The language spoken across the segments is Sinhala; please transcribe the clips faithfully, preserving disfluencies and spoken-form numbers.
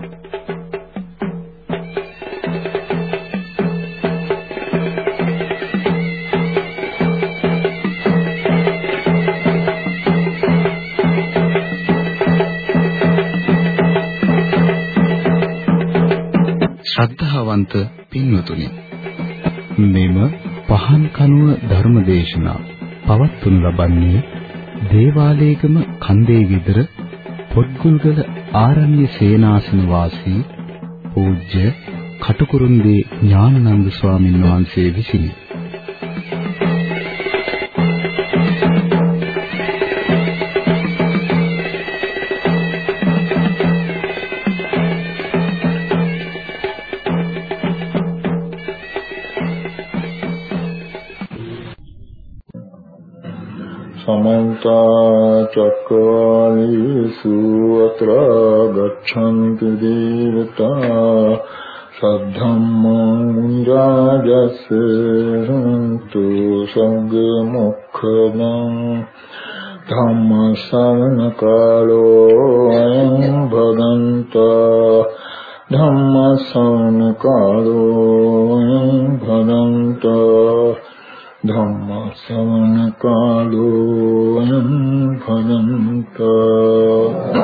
ශ්‍රද්ධාවන්ත පින්වතුනි, මෙම පහන් කනුව ධර්මදේශනා පවත්වනු ලබන්නේ දේවාලේගම කන්දේ විදර පොත්ගුල්ගල ආරණ්‍ය සේනාසන වාසී පූජ්‍ය කටුකුරුන්දී ඥානানন্দ ස්වාමීන් වහන්සේ විසිනි. समन्ता चक्रवालेषु अत्र गच्छन्ति देवता सद्धम्मं मुञ्जायस्य सन्तु संगमुखदं धम्मश्रवणकालो अयं भगवन्तः धम्मश्रवणकालो अयं भगवन्तः धम्म श्रवण कालो अयं भगवन्तः।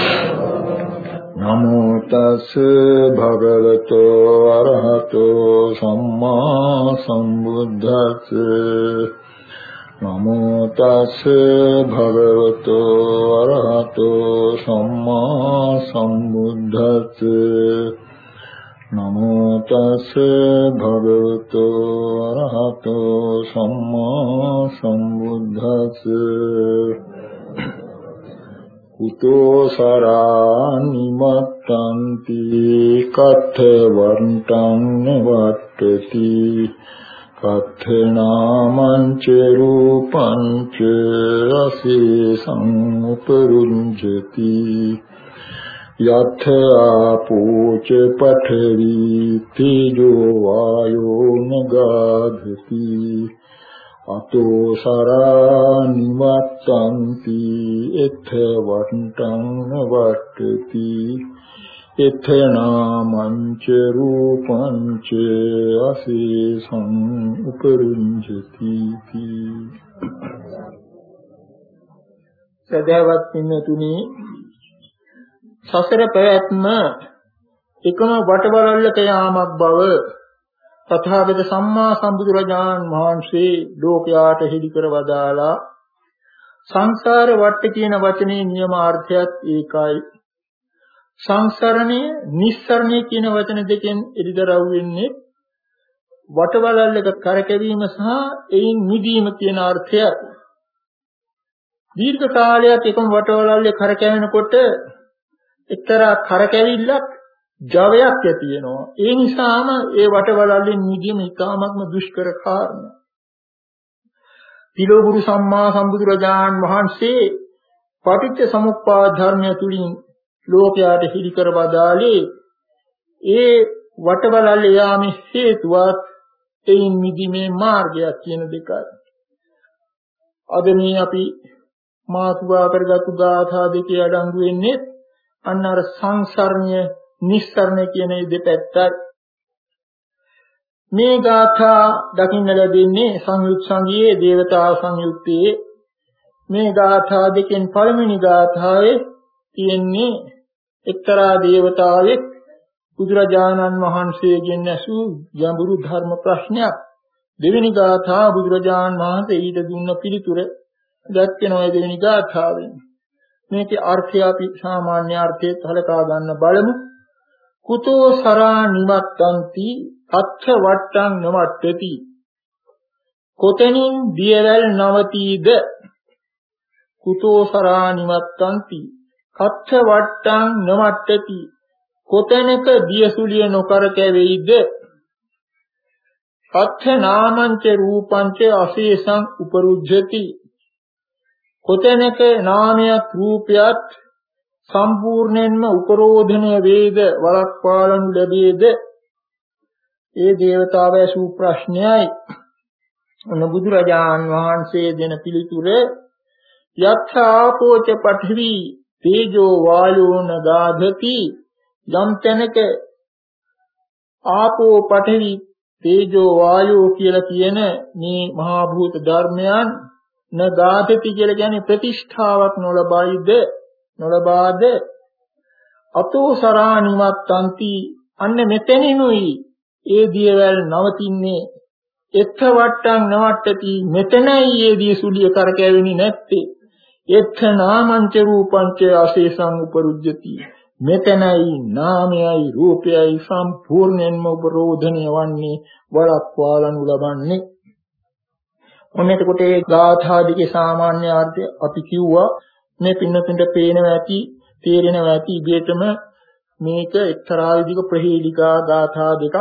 नमो तस्से भगवतो अरहतो सम्मा सम्बुद्धस्से नमो तस्से भगवतो अरहतो सम्मा सम्बुद्धस्से नमो तस्से भगवतो अरहतो सम्मा सम्बुद्धस्से कुतो सरानिमत्तन्ति कथवन्तं निवर्तति कथनामञ्च रूपञ्च अशेषं उपरुञ्जति यथ आपोच पठरी तेजो वायो न गाधति अतो सरानिमत्तन्ति इत्थवन्तं न वर्तति इत्थनामञ्च रूपञ्च अशेषं उपरुञ्जति। සදහවත් පින්තුනි, සසර පැවැත්ම එකම වටවලල්ලක යාමක් බව තථාගත සම්මා සම්බුදුරජාණන් වහන්සේ ලෝකයාට හෙළි කර වදාලා. සංසාර වට්ට කියන වචනේ නියමාර්ථයත් ඒකයි. සංසරණය නිස්සරණය කියන වචන දෙකෙන් එළිදරව් වෙන්නේ වටවලල්ලක කරකැවීම සහ එයින් මිදීම කියන අර්ථයයි. දීර්ඝ කාලයක් එකම වටවලල්ලේ කරකැවෙනකොට එක්තරා කරකැවිල්ලක් ජවයක් ඇති වෙනවා. ඒ නිසාම ඒ වටවලල්ලෙන් මිදීම ඉතාමත්ම දුෂ්කර කාරණයක්. පිළොගුරු සම්මා සම්බුදුරජාණන් වහන්සේ පටිච්ච සමුප්පාද ධර්මය තුලින් ලෝකයාට හිලි කර වදාළේ ඒ වටවලල්ලේ යාමේ හේතුවත් එයින් මිදීමේ මාර්ගයක් කියන දෙකයි. අද මේ අපි මාතුවා කරගත්තු ගාථා දෙකේ අඩංගු වෙන්නේ අන්න අර සංසරණය නිස්සරණය කියන මේ දෙපැත්තයි. මේ ගාථා දකින්න ලැබෙන්නේ සංයුත් සංගයේ දේවතා සංයුත්තේ. මේ ගාථා දෙකෙන් පළවෙනි ගාථාවේ තියෙන්නේ එක්තරා දේවතාවෙක් බුදුරජාණන් වහන්සේගෙන් ඇසූ ගැඹුරු ධර්ම ප්‍රශ්නයක්. දෙවෙනි ගාථා බුදුරජාණන් වහන්සේ ඊට දුන්න පිළිතුර දැක්වෙනවා දෙවෙනි ගාථාවෙන්. මේකේ අර්ථය අපි සාමාන්‍ය අර්ථයෙන් හලකා ගන්න බලමු. කුතෝ සරා නිවත්තන්ති අත්ථ වට්ටං නවට්ටති. කොතනින් දියවැල් නවතීද? කුතෝ සරා නිවත්තන්ති අත්ථ වට්ටං නවට්ටති. කොතැනක දියසුලිය නොකර කැවෙයිද? අත්ථ නාමංච රූපංච අශේෂං උපරුජ්ජති. කොතැනක නාමයක් රූපයක් සම්පූර්ණයෙන්ම උපරෝධනය වේද වළක්වාලනු ලැබේද? ඒ දේවතාව ඇසූ ප්‍රශ්නයයි. ඔන්න බුදුරජාණන් වහන්සේ දෙන පිළිතුර යත්ථාපෝච පඨවි තේජෝ වායෝ නගාධති යම් තැනක ආපෝ පඨවි තේජෝ වායෝ කියලා කියන මේ මහා භූත ධර්මයන් නගාතති කියලා කියන්නේ ප්‍රතිෂ්ඨාවක් නොලබයිද නොලබාද අතෝ සරාණිමත්තන්ති අන්න මෙතනිනුයි ඒ දියවැල් නවතින්නේ එත්ත වට්ටං නවට්ටති මෙතනයි ඒ දිය සුලිය කරකැවෙන්නේ නැත්තේ එත්ත නාමංච රූපංච අශේෂං උපරුජ්ජති මෙතනයි නාමයයි රූපයයි සම්පූර්ණයෙන්ම උපරෝධණය වන්නේ වළක්වාලනු ලබන්නේ. ඔන්න එතකොට ඒ ගාථාදිගේ සාමාන්‍ය අර්ථය අපි කිව්වා මේ පින්නතුන්ට පේනවා ඇති තේරෙනවා ඇති ඉබේටම මේක එක්තරා විදිහක ප්‍රහේලිකා ගාථා දෙකක්.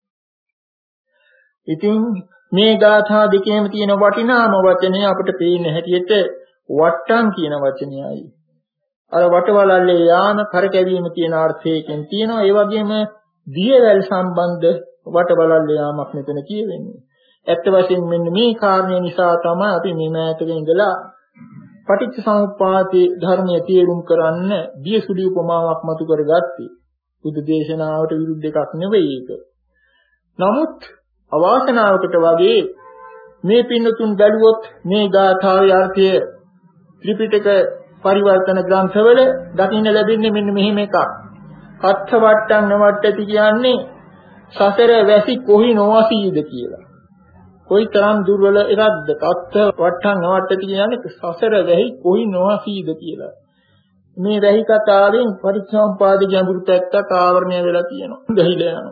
ඉතින් මේ ගාථා දෙකේම තියෙන වටිනාම වචනය අපිට පේන හැටියට වට්ටම් කියන වචනයයි. අර වටවලල්ලේ යාම කරකැවීම කියන අර්ථයකින් තියෙනවා. ඒ වගේම දියවැල් සම්බන්ධ වටවලල්ලේ යාමක් මෙතන කියවෙන්නේ. ඇත්ත වශයෙන්ම මෙන්න මේ කාරණය නිසා තමයි අපි මේ මෑතක ඉඳලා පටිච්චසමුප්පාදේ ධර්මයේ තේරුම් කරන්න දියසුලි උපමාවක් මතු කරගත්තේ. බුදු දේශනාවට විරුද්ධ එකක් නෙවෙයි ඒක. නමුත් අවාසනාවකට වගේ මේ පින්නතුන් බැලුවොත් මේ ගාථාවේ අර්ථය ත්‍රිපිටක පරිවර්තන ග්‍රන්ථවල දකින්න ලැබෙන්නේ මෙන්න මෙහෙම එකක්. අත්ථ වට්ටං නවට්ටති කියන්නේ සසර වැසි කොහි නොවසීද කියලා. කොයිතරම් දුර්වල එකක්ද? අත්ථ වට්ටං නවට්ටති කියන්නේ සසර වැහි කොහි නොවසීද කියලා. මේ වැහි කතාවෙන් පරිසම්පාද ගැඹුරු පැත්තක් ආවරණය වෙලා තියෙනවා. ගහිලා යනවා.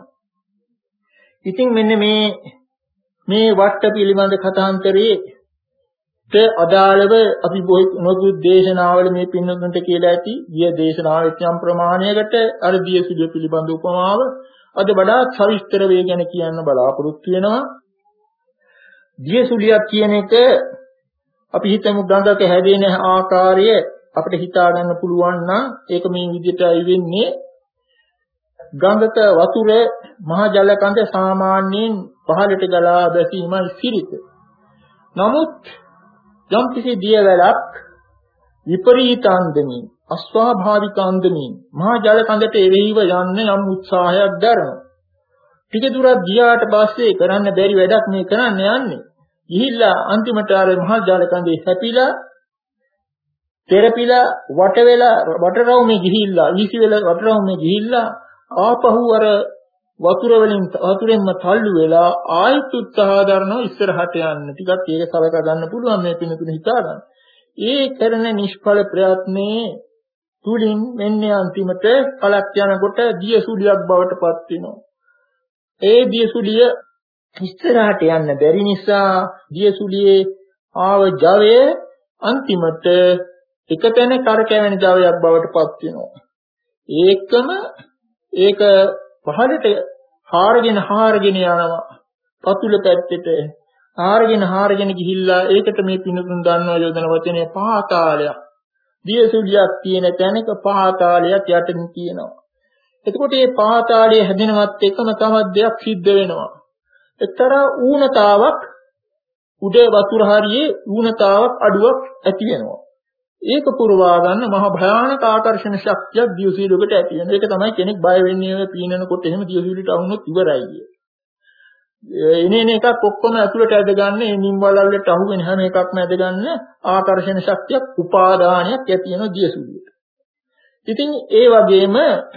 ඉතින් මෙන්න මේ මේ වට්ට පිළිබඳ කතාන්තරයේ ත අදාළව අපි නොදු දේශනාවල මේ පින්නතුන්ට කියලා ඇති ගිය දේශනාවෙත් යම් ප්‍රමාණයකට අර දිය සුලිය පිළිබඳ උපමාව අද වඩාත් සවිස්තර වේ ගැන කියන්න බලාපොරොත්තු වෙනවා. දිය සුලියක් කියන එක අපි හිතමු ගඟක හැදෙන ආකාරය අපිට හිතා ගන්න පුළුවන් නම් ඒක මේ විදිහටයි වෙන්නේ. ගඟක වතුර මහ ජල කඳ සාමාන්‍යයෙන් පහළට ගලා බැසීමයි සිරිත. නමුත් යම් කිසි දියවැලක් විපරීත අන්දමින් අස්වාභාවික අන්දමින් මහා ජල කඳට එරෙහිව යන්න යම් උත්සාහයක් දරනවා. ටික දුරක් ගියාට පස්සේ කරන්න බැරි වැඩක් මේ කරන්න යන්නේ. ගිහිල්ලා අන්තිමට අර මහා ජල කඳේ හැපිලා තෙරපිලා වට වෙලා වටරවුමේ ගිහිල්ලා වීසි වෙලා වටරවුමේ ගිහිල්ලා ආපහු අර වතුර වලින් වතුරෙන්ම තල්ලු වෙලා ආයෙත් උත්සාහ දරනවා ඉස්සරහට යන්න. ටිකක් ඒක සලකා ගන්න පුළුවන් මේ පිනතුන හිතා ගන්න. ඒ කරන නිෂ්ඵල ප්‍රයත්නයේ තුලින් මෙන්නේ අන්තිමට කලක් යනකොට දියසුලියක් බවට පත් වෙනවා. ඒ දියසුලිය ඉස්සරහට යන්න බැරි නිසා දියසුලියේ ආව ජවය අන්තිමට එකතැන කරකැවෙන ජවයක් බවට පත් වෙනවා. ඒකම ඒක පහළට හාරගෙන හාරගෙන යනවා පතුල පැත්තට හාරගෙන හාරගෙන ගිහිල්ලා ඒකට මේ පිනුතුන් දන්නවා යොදන වචනය පාතාලයක්. දියසුලියක් තියෙන තැනක පාතාලයක් යටින් තියෙනවා. එතකොට මේ පාතාලයේ හැදෙනවත් එකම තවත් දෙයක් සිද්ධ වෙනවා. එක්තරා ඌනතාවක් උඩ වතුර හරියේ ඌනතාවක් අඩුවක් ඇති වෙනවා. ඒක පුරවා ගන්න මහ භයානක ආකර්ෂණ ශක්තියක් දියසුලියකට ඇති වෙනවා. ඒක තමයි කෙනෙක් බය වෙන්නේ ඔය පීනනකොට එහෙම දියසුලියට අහුනොත් ඉවරයි කිය. එනේන එකක් ඔක්කොම ඇතුළට ඇද ගන්න මේ නිම්වලල්ලට අහු වෙන හැම එකක්ම ඇද ගන්න ආකර්ෂණ ශක්තියක් උපාදානයක් ඇති වෙනවා දියසුලියට. ඉතින් ඒ වගේම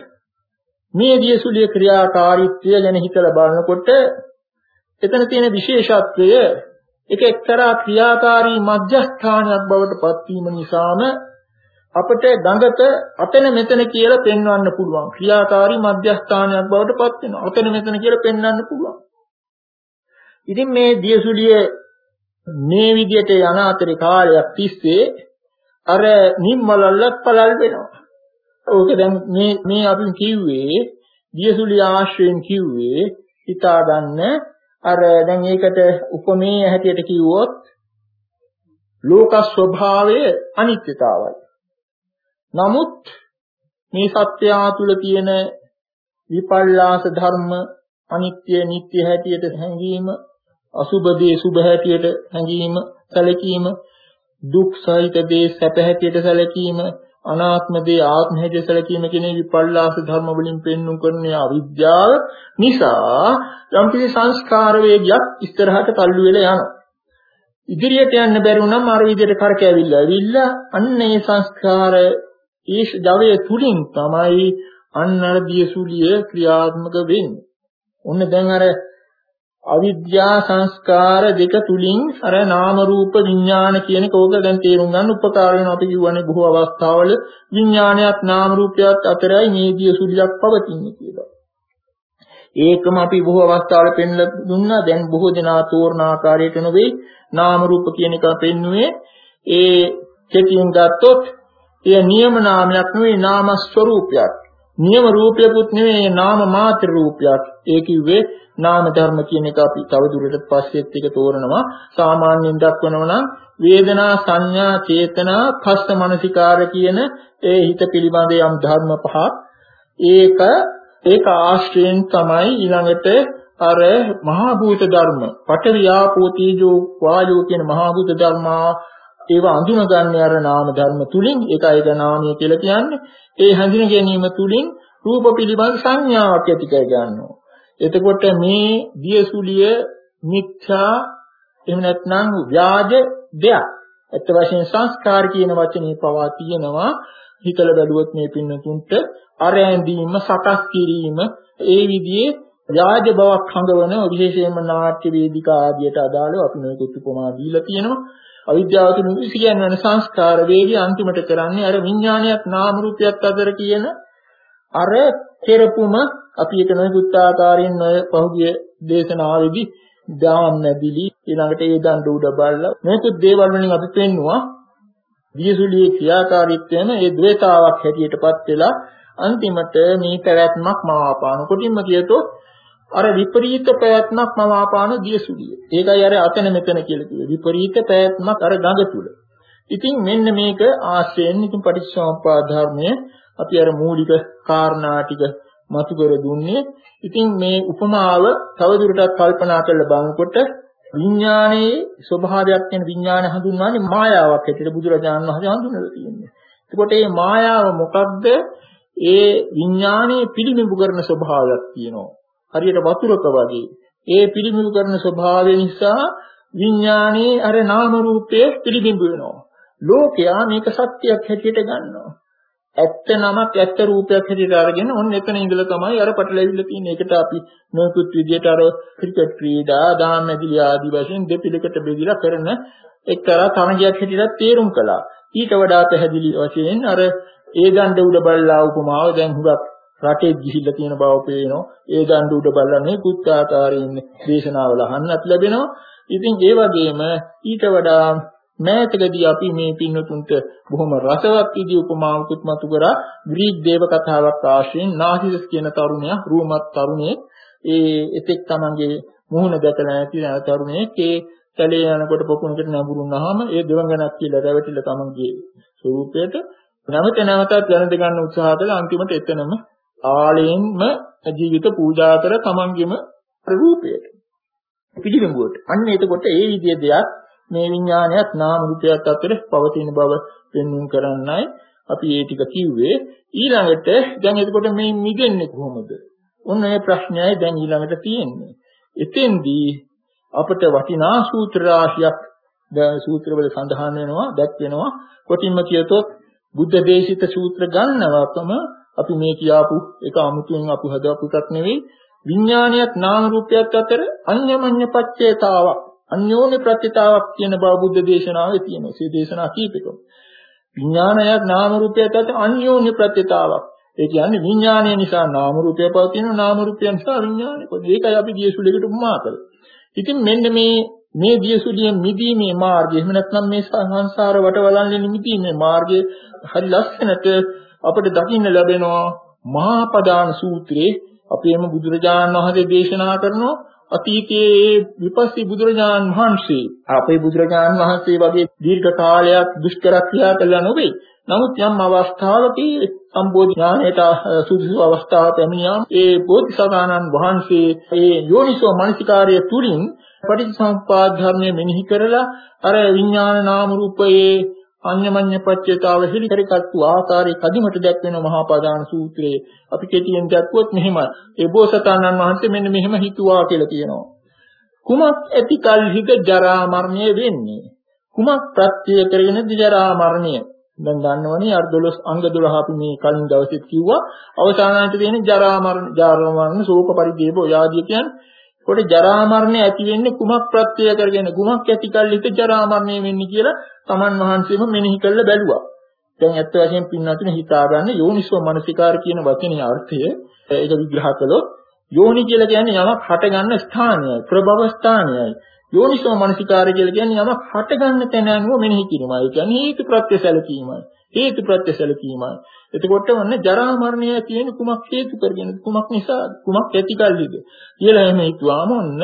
මේ දියසුලිය ක්‍රියාකාරීත්වය ගැන හිතලා බලනකොට එතන තියෙන විශේෂත්වය ඒක එක්තරා ක්‍රියාකාරී මධ්‍යස්ථානයක් බවට පත්වීම නිසාම අපට ගඟක අතන මෙතන කියලා පෙන්වන්න පුළුවන්. ක්‍රියාකාරී මධ්‍යස්ථානයක් බවට පත් වෙනවා. අතන මෙතන කියලා පෙන්වන්න පුළුවන්. ඉතින් මේ දියසුලිය මේ විදිහට යන අතරේ කාලයක් තිස්සේ අර නිම්මලල්ලත් පළල් වෙනවා. ඕක දැන් මේ මේ අපි කිව්වේ දියසුලිය ආශ්‍රයෙන් කිව්වේ හිතා ගන්න අර දැන් ඒකට උපමේය හැටියට කිව්වොත් ලෝක ස්වභාවයේ අනිත්‍යතාවයි. නමුත් මේ සත්‍යය තුළ තියෙන විපල්ලාස ධර්ම අනිත්‍ය නිට්ටය හැටියට හැඟීම අසුබ දේ සුබ හැටියට හැඟීම සැලකීම දුක් සහිත දේ සැප හැටියට සැලකීම අනාත්ම දේ ආත්ම හැටියට සැලකීම කියන විපල්ලාස ධර්ම වලින් පෙන්වු කරන අවිද්‍යාව නිසා යම්කිසි සංස්කාර වේගයක් ඉස්සරහට තල්ලු වෙලා යනවා. ඉදිරියට යන්න බැරි වුණාම අර විදිහට කරකැවිලා ඇවිල්ලා අන්න ඒ සංස්කාර ඒ ජවයේ තුලින් තමයි අන්න අර දියසුලිය ක්‍රියාත්මක වෙන්නේ. ඔන්න දැන් අර අවිද්‍යා සංස්කාර දෙක තුලින් අර නාම රූප විඥාන කියන කෝක දැන් තේරුම් ගන්න උපකාර වෙනවා. අපි කියවනේ බොහෝ අවස්ථාවල විඥානයත් නාම රූපයත් අතරයි මේ දියසුලියක් පවතින්නේ කියලා. ඒකම අපි බොහෝ අවස්ථාවල පෙන්ලා දුන්නා. දැන් බොහෝ දෙනා තෝරන ආකාරයට නෙවෙයි නාම රූප කියන එක පෙන්වුවේ. ඒ කෙටියෙන් ගත්තොත් ඒ නියම නාමයක් නෙවෙයි නාම ස්වરૂපයක්. නියම රූපයකුත් නෙවෙයි නාම මාත්‍ර රූපයක්. ඒ කිව්වේ නාම ධර්ම කියන එක අපි තවදුරටත් පස්සෙත් එක තෝරනවා. සාමාන්‍යයෙන් දක්වනවා නම් වේදනා සංඥා චේතනා පස්ස මනසිකාර කියන ඒ හිත පිළිබඳ යම් ධර්ම පහක් ඒක ඒක ආශ්‍රයෙන් තමයි ඊළඟට අර මහා භූත ධර්ම පඨවි ආපෝ තේජෝ වායෝ කියන මහා භූත ධර්මා ඒව අඳුනගන්නේ අර නාම ධර්ම තුලින්. ඒකයි ඒ නාමය කියලා කියන්නේ. ඒ හඳුන ගැනීම තුලින් රූප පිළිබඳ සංඥාවක් ඇති කර ගන්නවා. එතකොට මේ දියසුලිය මිත්‍යා එහෙම නැත්නම් ව්‍යාජ දෙයක්. අත් වශයෙන් සංස්කාර කියන වචනේ පවා තියෙනවා. හිතලා බැලුවොත් මේ පින්නතුන්ට අරැඳීම සකස් කිරීම ඒ විදිහේ ව්‍යාජ බවක් හඟවන විශේෂයෙන්ම නාට්‍ය වේදිකා ආදියට අදාළව අපි මේක උපමා දීලා තියෙනවා. අවිද්‍යාව තුන කියන්නේ සංස්කාර වේගය අන්තිමට කරන්නේ අර විඥානයත් නාම රූපයත් අතර කියන අර කෙරපුම අපි එක නොයෙකුත් ආකාරයෙන් ඔය පහුගිය දේශනාවේදී දාන්නදීලි ඊළඟට ඒ දඬු උඩ බලලා මේක දේවල් වලින් අපි පෙන්නවා දියසුලියේ ක්‍රියාකාරීත්වයම ඒ ද්වේතාවක් හැටියටපත් වෙලා අන්තිමට මේ පැවැත්මක් මවාපාන කොටින්ම කියතොත් අර විපරීත පැවැත්මක් මවාපාන දියසුලිය. ඒකයි අර අතන මෙතන කියලා කිව්වේ. විපරීත පැවැත්මක් අර ගඟ තුල. ඉතින් මෙන්න මේක ආශ්‍රයෙන් ඉතින් පටිච්චසමුප්පාද ධර්මයේ අපි අර මූලික කාරණා ටික මතු කර දුන්නේ. ඉතින් මේ උපමාව තවදුරටත් කල්පනා කරලා බලනකොට විඥානයේ ස්වභාවයක් වෙන විඥාන හඳුන්වන්නේ මායාවක් හැටියට බුදුරජාණන් වහන්සේ හඳුන්වලා තියෙනවා. එතකොට මේ මායාව මොකක්ද? ඒ විඥානයේ පිළිඹු කරන ස්වභාවයක් තියෙනවා. හරියට වතුරක වගේ. ඒ පිළිඹු කරන ස්වභාවය නිසා විඥානයේ අර නාම රූපයේ පිළිඹු වෙනවා. ලෝකයා මේක සත්‍යයක් හැටියට ගන්නවා. ඇත්ත නමක් ඇත්ත රූපයක් හැටියට අරගෙන ඔන්න එතන ඉඳලා තමයි අර පටලැවිල්ල තියෙන්නේ. ඒකට අපි නොයෙකුත් විදියට අර ක්‍රිකට් ක්‍රීඩා, දානදිලි ආදී වශයෙන් දෙපිලකට බෙදලා කරන එක්තරා තරගයක් හැටියට තේරුම් කළා. ඊට වඩා පැහැදිලි වශයෙන් අර ඒ දණ්ඩ උඩ බල්ලා උපමාව දැන් හුඟක් රටේ ගිහිල්ලා තියෙන බව පේනවා. ඒ දණ්ඩ උඩ බල්ලා මේ කුත් ආකාරයෙන් දේශනාවල අහන්නත් ලැබෙනවා. ඉතින් ඒ වගේම ඊට වඩා මෑතකදී අපි මේ පින්නතුන්ට බොහොම රසවත් විදි උපමාවකුත් මතු කරා. ග්‍රීක දේව කතාවක් ආශ්‍රයෙන් නාසිසස් කියන තරුණයා රූමත් තරුණයෙක් ඒ එතෙක් තමන්ගේ මුහුණ දැකලා නැති තරුණයෙක් ඒ කැලේ යනකොට පොකුණකට නැඹුරුනහම ඒ දෙවඟනක් කියලා රැවටිලා තමන්ගේ ස්වරූපයට නැවත නැවතත් වැළඳ ගන්න උත්සාහ කළා. අන්තිමට එතනම ආලයෙන්ම ජීවිත පූජා කර තමන්ගේම රූපයට පිළිඹුවට. අන්න එතකොට ඒ විදිහේ දෙයක් මේ විඥානයත් නාම රූපයත් අතර පවතින බව පෙන්වන්න කරන්නයි අපි මේ ටික කිව්වේ. ඊළඟට දැන් එතකොට මේ මිදෙන්නේ කොහොමද? ඔන්න ඒ ප්‍රශ්නයයි දැන් ඊළඟට තියෙන්නේ. එතෙන්දී අපට වටිනා සූත්‍ර රාශියක් දැන් සූත්‍රවල සඳහන් වෙනවා, දැක්වෙනවා. කොටින්ම කියතොත් බුද්ධ දේශිත සූත්‍ර ගන්නවකම අපි මේ කියාපු එක අමුතුවෙන් අපි හදාපු එකක් නෙවෙයි. විඥානයත් නාම රූපයත් අතර අන්‍යමඤ්ඤ පච්චේතාවක් අන්‍යෝන්‍ය ප්‍රත්‍යතාවක් කියන බව බුද්ධ දේශනාවේ තියෙනවා. ඒ දේශනා කීපෙකම විඥානයත් නාම රූපයත් අතර අන්‍යෝන්‍ය ප්‍රත්‍යතාවක්. ඒ කියන්නේ විඥානය නිසා නාම රූපය පවතිනවා, නාම රූපය නිසා විඥානය පවතිනවා. ඒකයි අපි දියසුලියකට උපමා කළේ. ඉතින් මෙන්න මේ මේ දියසුලියෙන් මිදීමේ මාර්ගය එහෙම නැත්නම් මේ සංසාර වටවලන්නේ නිමිතිමේ මාර්ගය හරි ලස්සනට අපිට දකින්න ලැබෙනවා මහා පදාන සූත්‍රයේ. අපේම බුදුරජාණන් වහන්සේ දේශනා කරනවා අතීතයේ විපස්සී බුදුරජාණන් වහන්සේ අපේ බුදුරජාණන් වහන්සේ වගේ දීර්ඝ කාලයක් දුෂ්කර ක්‍රියා කළා නොවේ. නමුත් යම් අවස්ථාවකදී සම්බෝධි ඥානයට සුදුසු අවස්ථාවක් පැමිණියාම ඒ බෝධිසත්වයන්න් වහන්සේ ඒ යෝනිසෝ මනසිකාර්ය තුලින් පටිච්චසමුප්පාද ධර්මයේ මෙනෙහි කරලා අර විඥාන නාම රූපයේ අඤ්ඤමඤ්ඤ පච්චේතාව හිලි කරකත්තු ආකාරයේ කදිමට දැක්වෙන මහා පාදාන සූත්‍රයේ අපි කෙටියෙන් දැක්වුවොත් මෙහෙමයි. ඒ බෝසතාණන් වහන්සේ මෙන්න මෙහෙම හිතුවා කියලා කියනවා. කුමක් ඇති කල්හිද ජරා මරණය වෙන්නේ? කුමක් ප්‍රත්‍ය කරගෙනද ජරා මරණය? දැන් දන්නවනේ අර දොළොස් අංග දොළහ අපි මේ කලින් දවසෙත් කිව්වා. අවසානයේ තියෙන ජරා මරණ, ජරා මරණ, ශෝක පරිදේව ඔය ආදී කියන්නේ. ඒකට ජරා මරණය ඇති වෙන්නේ කුමක් ප්‍රත්‍ය කරගෙන කුමක් ඇති කල්හිද ජරා මරණය වෙන්නේ කියලා තමන් වහන්සේම මෙනෙහි කරලා බැලුවා. දැන් ඇත්ත වශයෙන් පින්නතුනේ හිතා ගන්න යෝනිසෝ මනසිකාර කියන වචනේ අර්ථය ඒක විග්‍රහ කළොත් යෝනි කියලා කියන්නේ යමක් හට ගන්න ස්ථානයයි, ප්‍රභව ස්ථානයයි. යෝනිසෝ මනසිකාරය කියලා කියන්නේ යමක් හට ගන්න තැන අනුව මෙනෙහි කිරීමයි. ඒ කියන්නේ හේතු ප්‍රත්‍ය සැලකීමයි. හේතු ප්‍රත්‍ය සැලකීමයි. එතකොට වන්න ජරා මරණය කියන කුමක් හේතු කරගෙන කුමක් නිසා කුමක් ඇතිකල්ලිද කියලා එහෙම හිතුවාම ඔන්න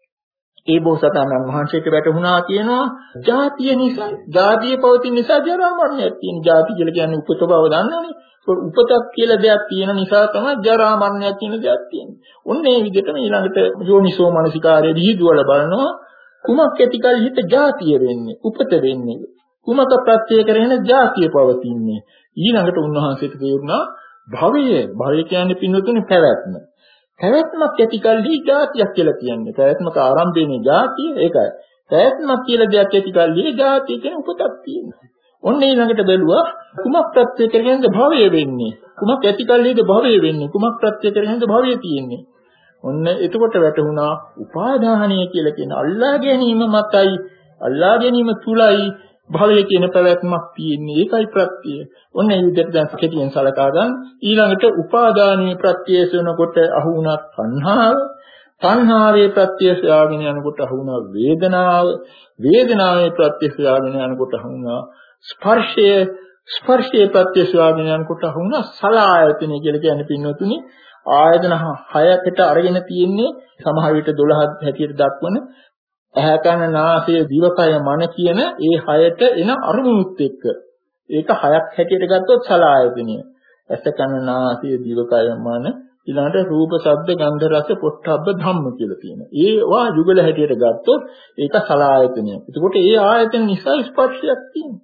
ඒ බෝසතාණන් වහන්සේට වැටහුණා කියනවා ජාතිය නිසා, ජාතිය පවතින නිසා ජරා මරණයක් තියෙන. ජාති කියලා කියන්නේ උපත බව දන්නවනේ. උපතක් කියලා දෙයක් තියෙන නිසා තමයි ජරා මරණයක් කියන දෙයක් තියෙන්නේ. ඔන්න ඒ විදිහටම ඊළඟට යෝනිසෝ මනසිකාරයේ විහිදුවල බලනවා කුමක් ඇතිකල් හිත ජාතිය වෙන්නේ, උපත වෙන්නේ. කුමක ප්‍රත්‍ය කරගෙන ජාතිය පවතින්නේ. ඊළඟට උන්වහන්සේට තේරුණා භවය, භවය කියන්නේ පින්නතුනේ පැවැත්ම. පැවැත්මක් ඇතිකල්හි ජාතියක් කියලා කියන්නේ. පැවැත්මක ආරම්භයනේ ජාතිය. ඒකයි. පැවැත්මක් කියලා දෙයක් ඇතිකල්හි ජාතිය කියන උපතක් තියෙනවා. ඔන්න ඊළඟට බැලුවා කුමක් ප්‍රත්‍ය කරගෙනද භවය වෙන්නේ? කුමක් ඇතිකල්හිද භවය වෙන්නේ? කුමක් ප්‍රත්‍ය කරගෙනද භවය තියෙන්නේ? ඔන්න එතකොට වැටුණා උපාදානය කියලා කියන අල්ලා ගැනීම මතයි, අල්ලා ගැනීම තුලයි භවය කියන පැවැත්මක් තියෙන්නේ. ඒකයි ප්‍රත්‍යය. ඔන්න ඒ විදිහට දැන් කෙටියෙන් සලකා ගන්න. ඊළඟට උපාදානීය ප්‍රත්‍යය වෙනකොට අහු වුණා තණ්හාව. තණ්හාවේ ප්‍රත්‍යය සොයාගෙන යනකොට අහු වුණා වේදනාව. වේදනාවේ ප්‍රත්‍යය සොයාගෙන යනකොට අහු වුණා ස්පර්ශය. ස්පර්ශයේ ප්‍රත්‍යය සොයාගෙන යනකොට අහු වුණා සලආයතනය කියලා කියන්නේ පින්වතුනි. ආයතන හයකට අරගෙන තියෙන්නේ සමහර විට දොළහ හැටියට දක්වන ඇහැ කන නාසය දිවකය මන කියන ඒ හයට එන අරමුණුත් එක්ක ඒක හයක් හැටියට ගත්තොත් සලආයතනය. ඇස කන නාසය දිවකය මන ඊළඟට රූප ශබ්ද ගන්ධ රස පොට්ටබ්බ ධම්ම කියලා තියෙනවා. ඒවා යුගල හැටියට ගත්තොත් ඒක සලආයතනය. එතකොට ඒ ආයතන නිසා ස්පර්ශයක් තියෙනවා.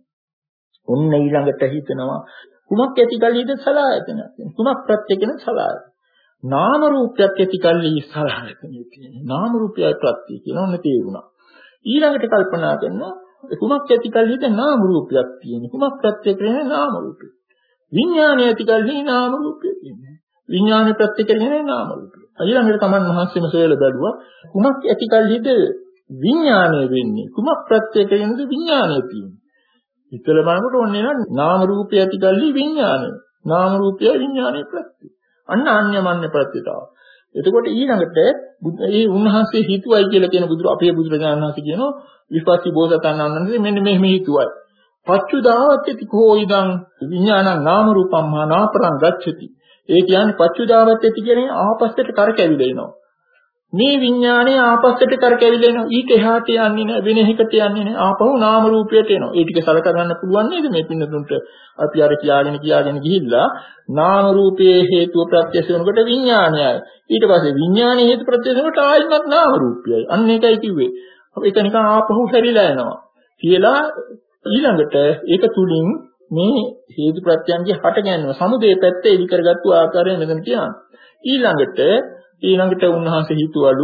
ඔන්න ඊළඟට හිතනවා කුමක් ඇතිකල්හිද සලආයතනයක් තියෙනවා. කුමක් ප්‍රත්‍යකින සලආයතන. නාම රූපයක් ඇතිකල්හි සලආයතනය තියෙනවා. නාම රූපයයි ප්‍රත්‍ය කියලා ඔන්න තේරුණා. ඊළඟට කල්පනා කරනවා කුමක් ඇතිකල්හිද නාම රූපයක් තියෙනවා. කුමක් ප්‍රත්‍ය කරගෙන නාම රූපය. විඥානය ඇතිකල්හි නාම රූපය තියෙනවා. විඥාන ප්‍රත්‍ය කරගෙන නාම රූපය. ඊළඟට තමන් වහන්සේම සොයලා බැලුවා කුමක් ඇතිකල්හිද විඥානය වෙන්නේ. කුමක් ප්‍රත්‍ය කරගෙනද විඥානය තියෙන්නේ. හිතල බලනකොට ඔන්නේ නම් නාම රූපය ඇතිකල්හි විඥානය. නාම රූපය විඥානයේ ප්‍රත්‍ය. අන්න අන්‍යමඤ්ඤ ප්‍රත්‍යතාව. එතකොට ඊළඟට ඒ උන්වහන්සේ හිතුවයි කියලා කියන බුදු අපේ බුදුරජාණන් වහන්සේ කියනවා විපස්සී බෝසතාණන් වහන්සේ මෙන්න මෙහෙම හිතුවයි. පච්චුදාවත්ති කෝ ඉදං විඥානං නාම රූපං මහා නාපරං ගච්ඡති. ඒ කියන්නේ පච්චුදාවත්ති කියන්නේ ආපස්සට කරකැවිලා එනවා. මේ විඥානය ආපස්සට කරකැවිලා එනවා. ඊට එහාට යන්නේ නැහැ, වෙන එකකට යන්නේ නැහැ. ආපහු නාම රූපයට එනවා. ඒ ටික සලකා ගන්න පුළුවන් නේද මේ පින්නතුන්ට? අපි අර කියාගෙන කියාගෙන ගිහිල්ලා නාම රූපයේ හේතුව ප්‍රත්‍යක්ෂ වෙනකොට විඥානයයි. ඊට පස්සේ විඥානයේ හේතු ප්‍රත්‍යක්ෂ වෙනකොට ආයිමත් නාම රූපයයි. අන්න ඒකයි කිව්වේ. ඒක නිකන් ආපහු හැරිලා යනවා. කියලා ඊළඟට ඒක තුලින් මේ හේතු ප්‍රත්‍යයන්ගේ හට ගැනීම සමුදේ පැත්ත එලි කරගත්තු ආකාරය මෙතන කියනවා. ඊළඟට ඊළඟට උන්වහන්සේ හිතුවලු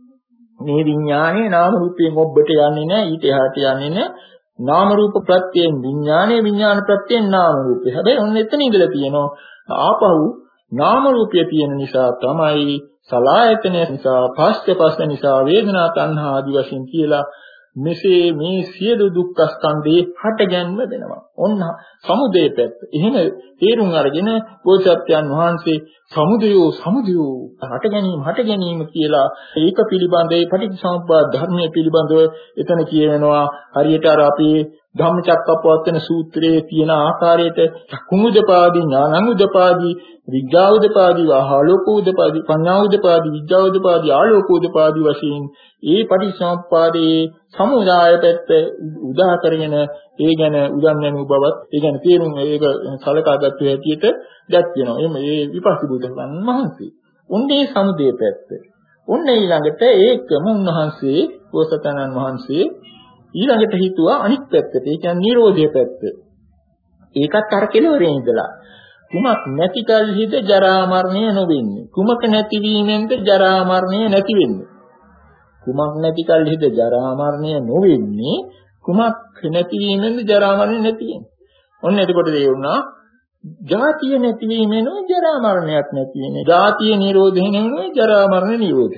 මේ විඥානයේ නාම රූපයෙන් ඔබට යන්නේ නැහැ, ඊට එහාට යන්නේ නැහැ. නාම රූප ප්‍රත්‍යයෙන් විඥානයේ, විඥාන ප්‍රත්‍යයෙන් නාම රූපය. හැබැයි ඔන්න එතන ඉඳලා තියෙනවා ආපහු නාම රූපය තියෙන නිසා තමයි සලආයතනය නිසා, පස්ස පස්ස නිසා වේදනා තණ්හා ආදී වශයෙන් කියලා මෙසේ මේ සියලු දුක්ඛ ස්කන්ධේ හටගැන්ම වෙනවා. ඔන්න සමුදේ පැත්ත. එහෙම තේරුම් අරගෙන බෝසත්යන් වහන්සේ සමුදයෝ සමුදයෝ හට ගැනීම හට ගැනීම කියලා ඒක පිළිබඳව පටිච්චසමුප්පාද ධර්මයේ පිළිබඳව එතන කියවෙනවා. හරියට අර අපේ ධම්මචක්කප්පවත්තන සූත්‍රයේ තියෙන ආකාරයට චක්කුමුදපාදී ඥානංඋදපාදී විඥාඋදපාදී ආලෝකෝදපාදී පඤ්ඤාඋදපාදී විඥාඋදපාදී ආලෝකෝදපාදී වශයෙන් ඒ පටිච්චසමුප්පාදයේ සමුදාය පැත්ත උදා කරගෙන ඒ ගැන උදන්වන බවත් ඒ ගැන තේරුම් ඒක සලකාගත්තු හැටියට දැක්වෙනවා. එහම මේ විපස්සී බුදුන් වහන්සේ. උන්නේ සමුදේ පැත්ත. උන්නේ ඊළඟට ඒකම උන්වහන්සේ බෝසතාණන් වහන්සේ ඊළඟට හිතුවා අනිත් පැත්තට. ඒ කියන්නේ නිරෝධයේ පැත්ත. ඒකත් අර කෙලවරේ ඉඳලා. කුමක් නැති කල්හිද ජරා මරණය නොවෙන්නේ? කුමක නැතිවීමෙන්ද ජරා මරණය නැති වෙන්නේ? කුමක් නැති කල්හිද ජරා මරණය නොවෙන්නේ? කුමක් නැතිවීමෙන්ද ජරා මරණය නැති වෙන්නේ? ඔන්න එතකොට තේරුණා ජාතිය නැතිවීමෙන් ජරා මරණයක් නැති වෙන්නේ. ජාතිය නිරෝධයෙන් ජරා මරණ නිරෝධය.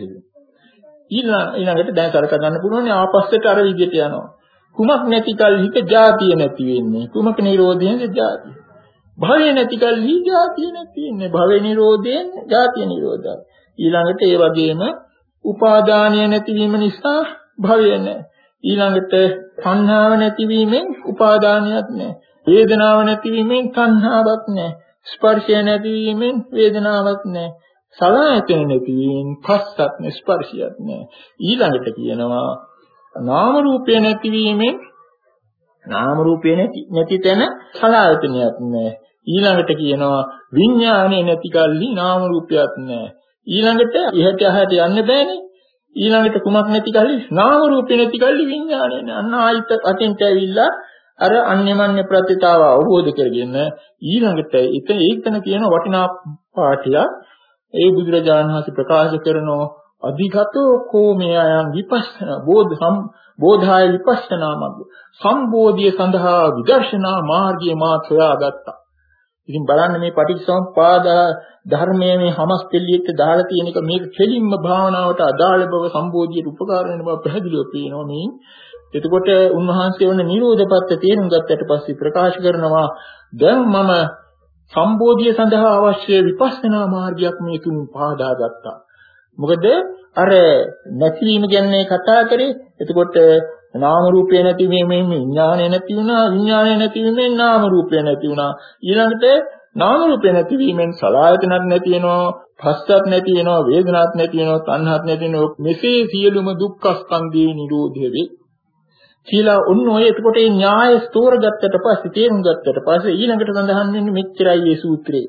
ඊළඟට දැන් කරක ගන්න පුළුවන් ආපස්සට අර විදිහට යනවා. කුමක් නැති කල්හිද ජාතිය නැති වෙන්නේ? කුමක නිරෝධයෙන්ද ජාතිය? භවය නැති කල්හි ජාතිය නැති වෙන්නේ. භවය නිරෝධයෙන් ජාතිය නිරෝධයි. ඊළඟට ඒ වගේම උපාදානය නැතිවීම නිසා භවය නැහැ. ඊළඟට තණ්හාව නැතිවීමෙන් උපාදානයක් නැහැ. වේදනාව නැතිවීමෙන් තණ්හාවක් නැහැ. ස්පර්ශය නැතිවීමෙන් වේදනාවක් නැහැ. සලආයතන නැතිවීමෙන් පස්සක් නැහැ, ස්පර්ශයක් නැහැ. ඊළඟට කියනවා නාම රූපය නැතිවීමෙන් නාම රූපය නැති නැති තැන සලආයතනයක් නැහැ. ඊළඟට කියනවා විඥානය නැති කල්හි නාම රූපයක් නැහැ. ඊළඟට ඉහට යහට යන්න බෑනේ. ඊළඟට කුමක් නැති කල්හි නාම රූපය නැති කල්හි විඥානය නැහැ. අන්න ආයිත් අතෙන්ට ඇවිල්ලා අර අන්‍යමන්‍ය ප්‍රත්‍යතාව අවබෝධ කරගෙන ඊළඟට එතන ඒකන කියන වටිනා පාඨයක් ඒ බුදුරජාණන් වහන්සේ ප්‍රකාශ කරනෝ අධිගතෝ කෝමයයන් විපස්සනා බෝධ සම් බෝධාය විපස්සනා මග්ග සම්බෝධිය සඳහා විදර්ශනා මාර්ගය මා සොයාගත්තා. ඉතින් බලන්න මේ පටිච්චසමුප්පාද ධර්මයේ මේ හමස්තෙලියට දාලා තියෙන එක මේක කෙලින්ම භාවනාවට අදාළ බව සම්බෝධියට උපකාර වෙන බව පැහැදිලිව පේනවා මේ. එතකොට උන්වහන්සේ වන නිරෝධපත්ත තේරුම් ගත්තට පස්සේ ප්‍රකාශ කරනවා දැන් මම සම්බෝධිය සඳහා අවශ්‍ය විපස්සනා මාර්ගයක් මේ තුන් පාදා ගත්තා. මොකද අර නැතිවීම ගැන කතා කරේ. එතකොට නාම රූපේ නැතිවීමෙන් විඥානය නැති වුණා, විඥානය නැතිවීමෙන් නාම රූපේ නැති වුණා. ඊළඟට නාම රූපේ නැතිවීමෙන් සලආයතනක් නැති වෙනවා, පස්සක් නැති වෙනවා, වේදනාවක් නැති වෙනවා, තණ්හාවක් නැති වෙනවා. මෙසේ සියලුම දුක්ඛ ස්කන්ධේ නිරෝධය වේ. කියලා ඔන්න ඔය එතකොට මේ න්‍යාය ස්තෝරගත්තට පස්සේ තේරුම් ගත්තට පස්සේ ඊළඟට සඳහන් වෙන්නේ මෙච්චරයි මේ සූත්‍රයේ.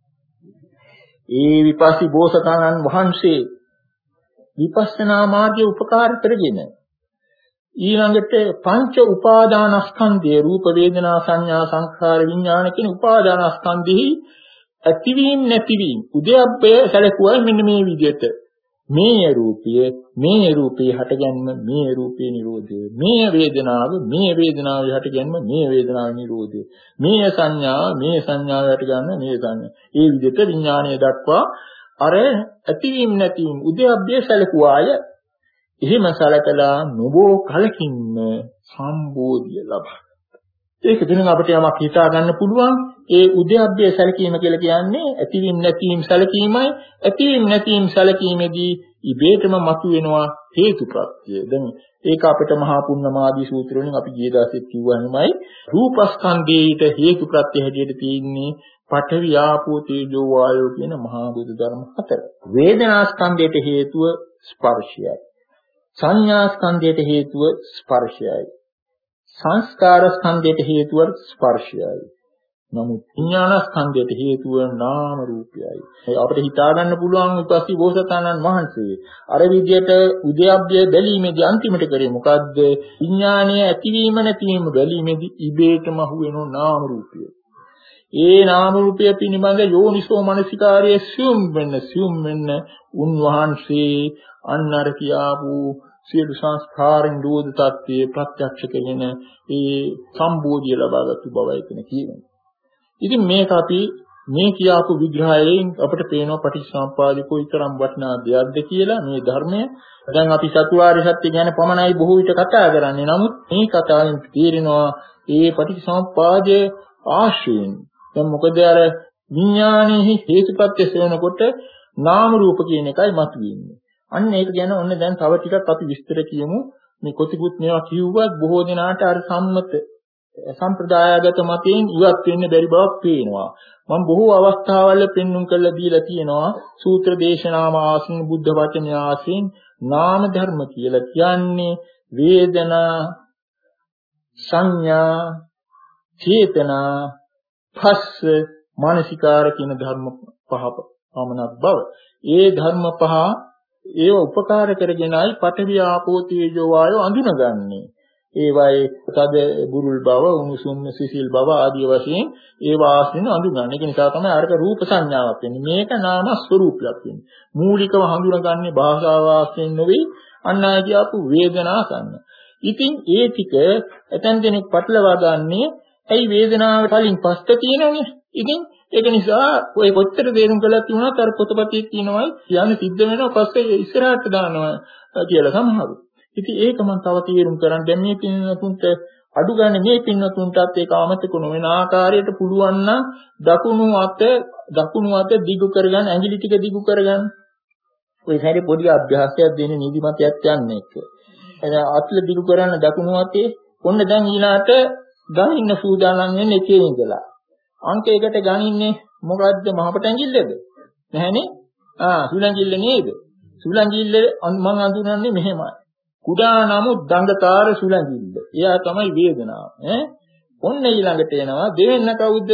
ඒ විපස්සී බෝසතාණන් වහන්සේ විපස්සනා මාර්ගයේ උපකාර කරගෙන ඊළඟට පංච උපාදානස්කන්ධය රූප වේදනා සංඥා සංඛාර විඥාන කියන උපාදානස්කන්ධෙහි ඇතිවීම නැතිවීම උද්‍යප්පය සැලකුවා මෙන්න මේ විදිහට. මේ රූපය මේ රූපේ හටගන්න මේ රූපේ නිරෝධය, මේ වේදනාව මේ වේදනාවේ හටගන්න මේ වේදනාවේ නිරෝධය, මේ සංඥා මේ සංඥාවේ හටගන්න මේ සංඥා. ඒ විදිහට විඥාණය දක්වා අර ඇතිවීම නැතිවීම උද්‍යප්පය සැලකුවාය. එහෙම සැලකලා නොබෝ කලකින්ම සම්බෝධිය ලබා. ඒක දින අපිට යමක් හිතා ගන්න පුළුවන්. ඒ උද්‍යප්පය සැලකීම කියලා කියන්නේ ඇතිවීම නැතිවීම සැලකීමයි. ඇතිවීම නැතිවීම සැලකීමේදී ඉබේටම මතුවෙනවා හේතුප්‍රත්‍ය. දැන් ඒක අපිට මහා පුන්නමාදී සූත්‍ර වලින් අපි ගිය දාසෙත් කිව්වනමයි රූපස්කන්ධයේට හේතුප්‍රත්‍ය හැටියට තියෙන්නේ පඨවි ආපෝ තේජෝ වායෝ කියන මහා බුදු ධර්ම හතර. වේදනාස්කන්ධයට හේතුව ස්පර්ශයයි. සංඥා ස්කන්ධයට හේතුව ස්පර්ශයයි. සංස්කාර ස්කන්ධයට හේතුව ස්පර්ශයයි. නමුත් විඥාන ස්කන්ධයට හේතුව නාම රූපයයි. ඒ අපිට හිතා ගන්න පුළුවන් උපස්සී බෝසතාණන් වහන්සේ අර විදියට උද්‍යප්පය බැලීමේදී අන්තිමට කරේ මොකද්ද? විඥානීය ඇතිවීම නැතිවීම බැලීමේදී ඉබේටම අහුවෙනෝ නාම රූපය. ඒ නාම රූපය පිළිබඳ යෝනිසෝ මනසිකාරයේ සියුම් වෙන්න සියුම් වෙන්න උන්වහන්සේ අන්නර කියාපු සියලු සංස්කාරෙන් දෝද තත්ත්වයේ ප්‍රත්‍යක්ෂ කරගෙන ඒ සම්බෝධිය ලබාගත්තු බවයි එතන කියනවා. ඉතින් මේක අපි මේ කියාපු විග්‍රහයෙන් අපිට පේනවා පටිච්චසමුප්පාදේ කොයිතරම් වටිනා දෙයක්ද කියලා මේ ධර්මය. දැන් අපි චතුරාර්ය සත්‍ය ගැන පමණයි බොහෝ විට කතා කරන්නේ. නමුත් මේ කතාවෙන් තේරෙනවා ඒ පටිච්චසමුප්පාදයේ ආශ්‍රයෙන්. දැන් මොකද අර විඥානයේ හේතුපත්‍ය සෙවනකොට නාම රූප කියන එකයි මතුවෙන්නේ. අන්න ඒක ගැන ඔන්න දැන් තව ටිකක් අපි විස්තර කියමු. මේ කොතිකුත් මේවා කිව්වත් බොහෝ දෙනාට අර සම්මත සම්ප්‍රදායගත මතයෙන් ඉවත් වෙන්න බැරි බවක් පේනවා. මම බොහෝ අවස්ථාවල පෙන්눔 කරලා දීලා තියෙනවා සූත්‍ර දේශනාම ආසින් බුද්ධ වචනය ආසින් නාම ධර්ම කියලා කියන්නේ වේදනා සංඥා චේතනා පස්ස මානසිකාර කියන ධර්ම පහ පමණක් බව. ඒ ධර්ම පහ ඒව උපකාර කරගෙනයි පඨවි ආපෝ තේජෝ වායෝ අඳුනගන්නේ. ඒවායේ තද බුරුල් බව, උණුසුම් සිසිල් බව ආදී වශයෙන් ඒවා ආශ්‍රිත අඳුනගන්න. ඒක නිසා තමයි අරක රූප සංඥාවක් වෙන්නේ. මේක නාම ස්වરૂපයක් වෙන්නේ. මූලිකව හඳුනගන්නේ භාෂාව ආශ්‍රයෙන් නෙවෙයි, අන්න ආ කියපු වේදනා සංඥා. ඉතින් ඒ ටික ඇතන් දෙනෙක් පටලවා ගන්නේ ඇයි වේදනාව කලින් පස්ත තියෙනවනේ. ඉතින් ඒක නිසා ඔය කොච්චර තේරුම් කළා කියුණාත් අර පොතපතේ තියෙනවයි කියන්නේ සිද්ධ වෙනවා පස්සේ ඉස්සරහට දානවා කියලා සමහරු. ඉතින් ඒක මම තව තේරුම් කරන් දැන් මේ පින්නතුන්ට අඩු ගන්න මේ පින්නතුන්ටත් ඒක අමතක නොවන ආකාරයට පුළුවන් නම් දකුණු අත දකුණු අත දිගු කරගන්න ඇඟිලි ටික දිගු කරගන්න. ඔය හැරි පොඩි අභ්‍යාසයක් දෙන්න නිදිමතයක් යන්නේ එක්ක. එතන අත්ල දිගු කරන්න දකුණු අතේ ඔන්න දැන් ඊළාට ගනින්න සූදානම් වෙන්නේ එකේ ඉඳලා. අංක එකට ගනින්නේ මොකද්ද මහපට ඇඟිල්ලද? නැහනේ. ආ සුලංගිල්ල නේද? සුලංගිල්ල මම අඳුරන්නේ මෙහෙමයි. කුඩා නමුත් දඟකාර සුලංගිල්ල. එයා තමයි වේදනාව. ඈ ඔන්න ඊළඟට එනවා දෙවෙන්න කවුද?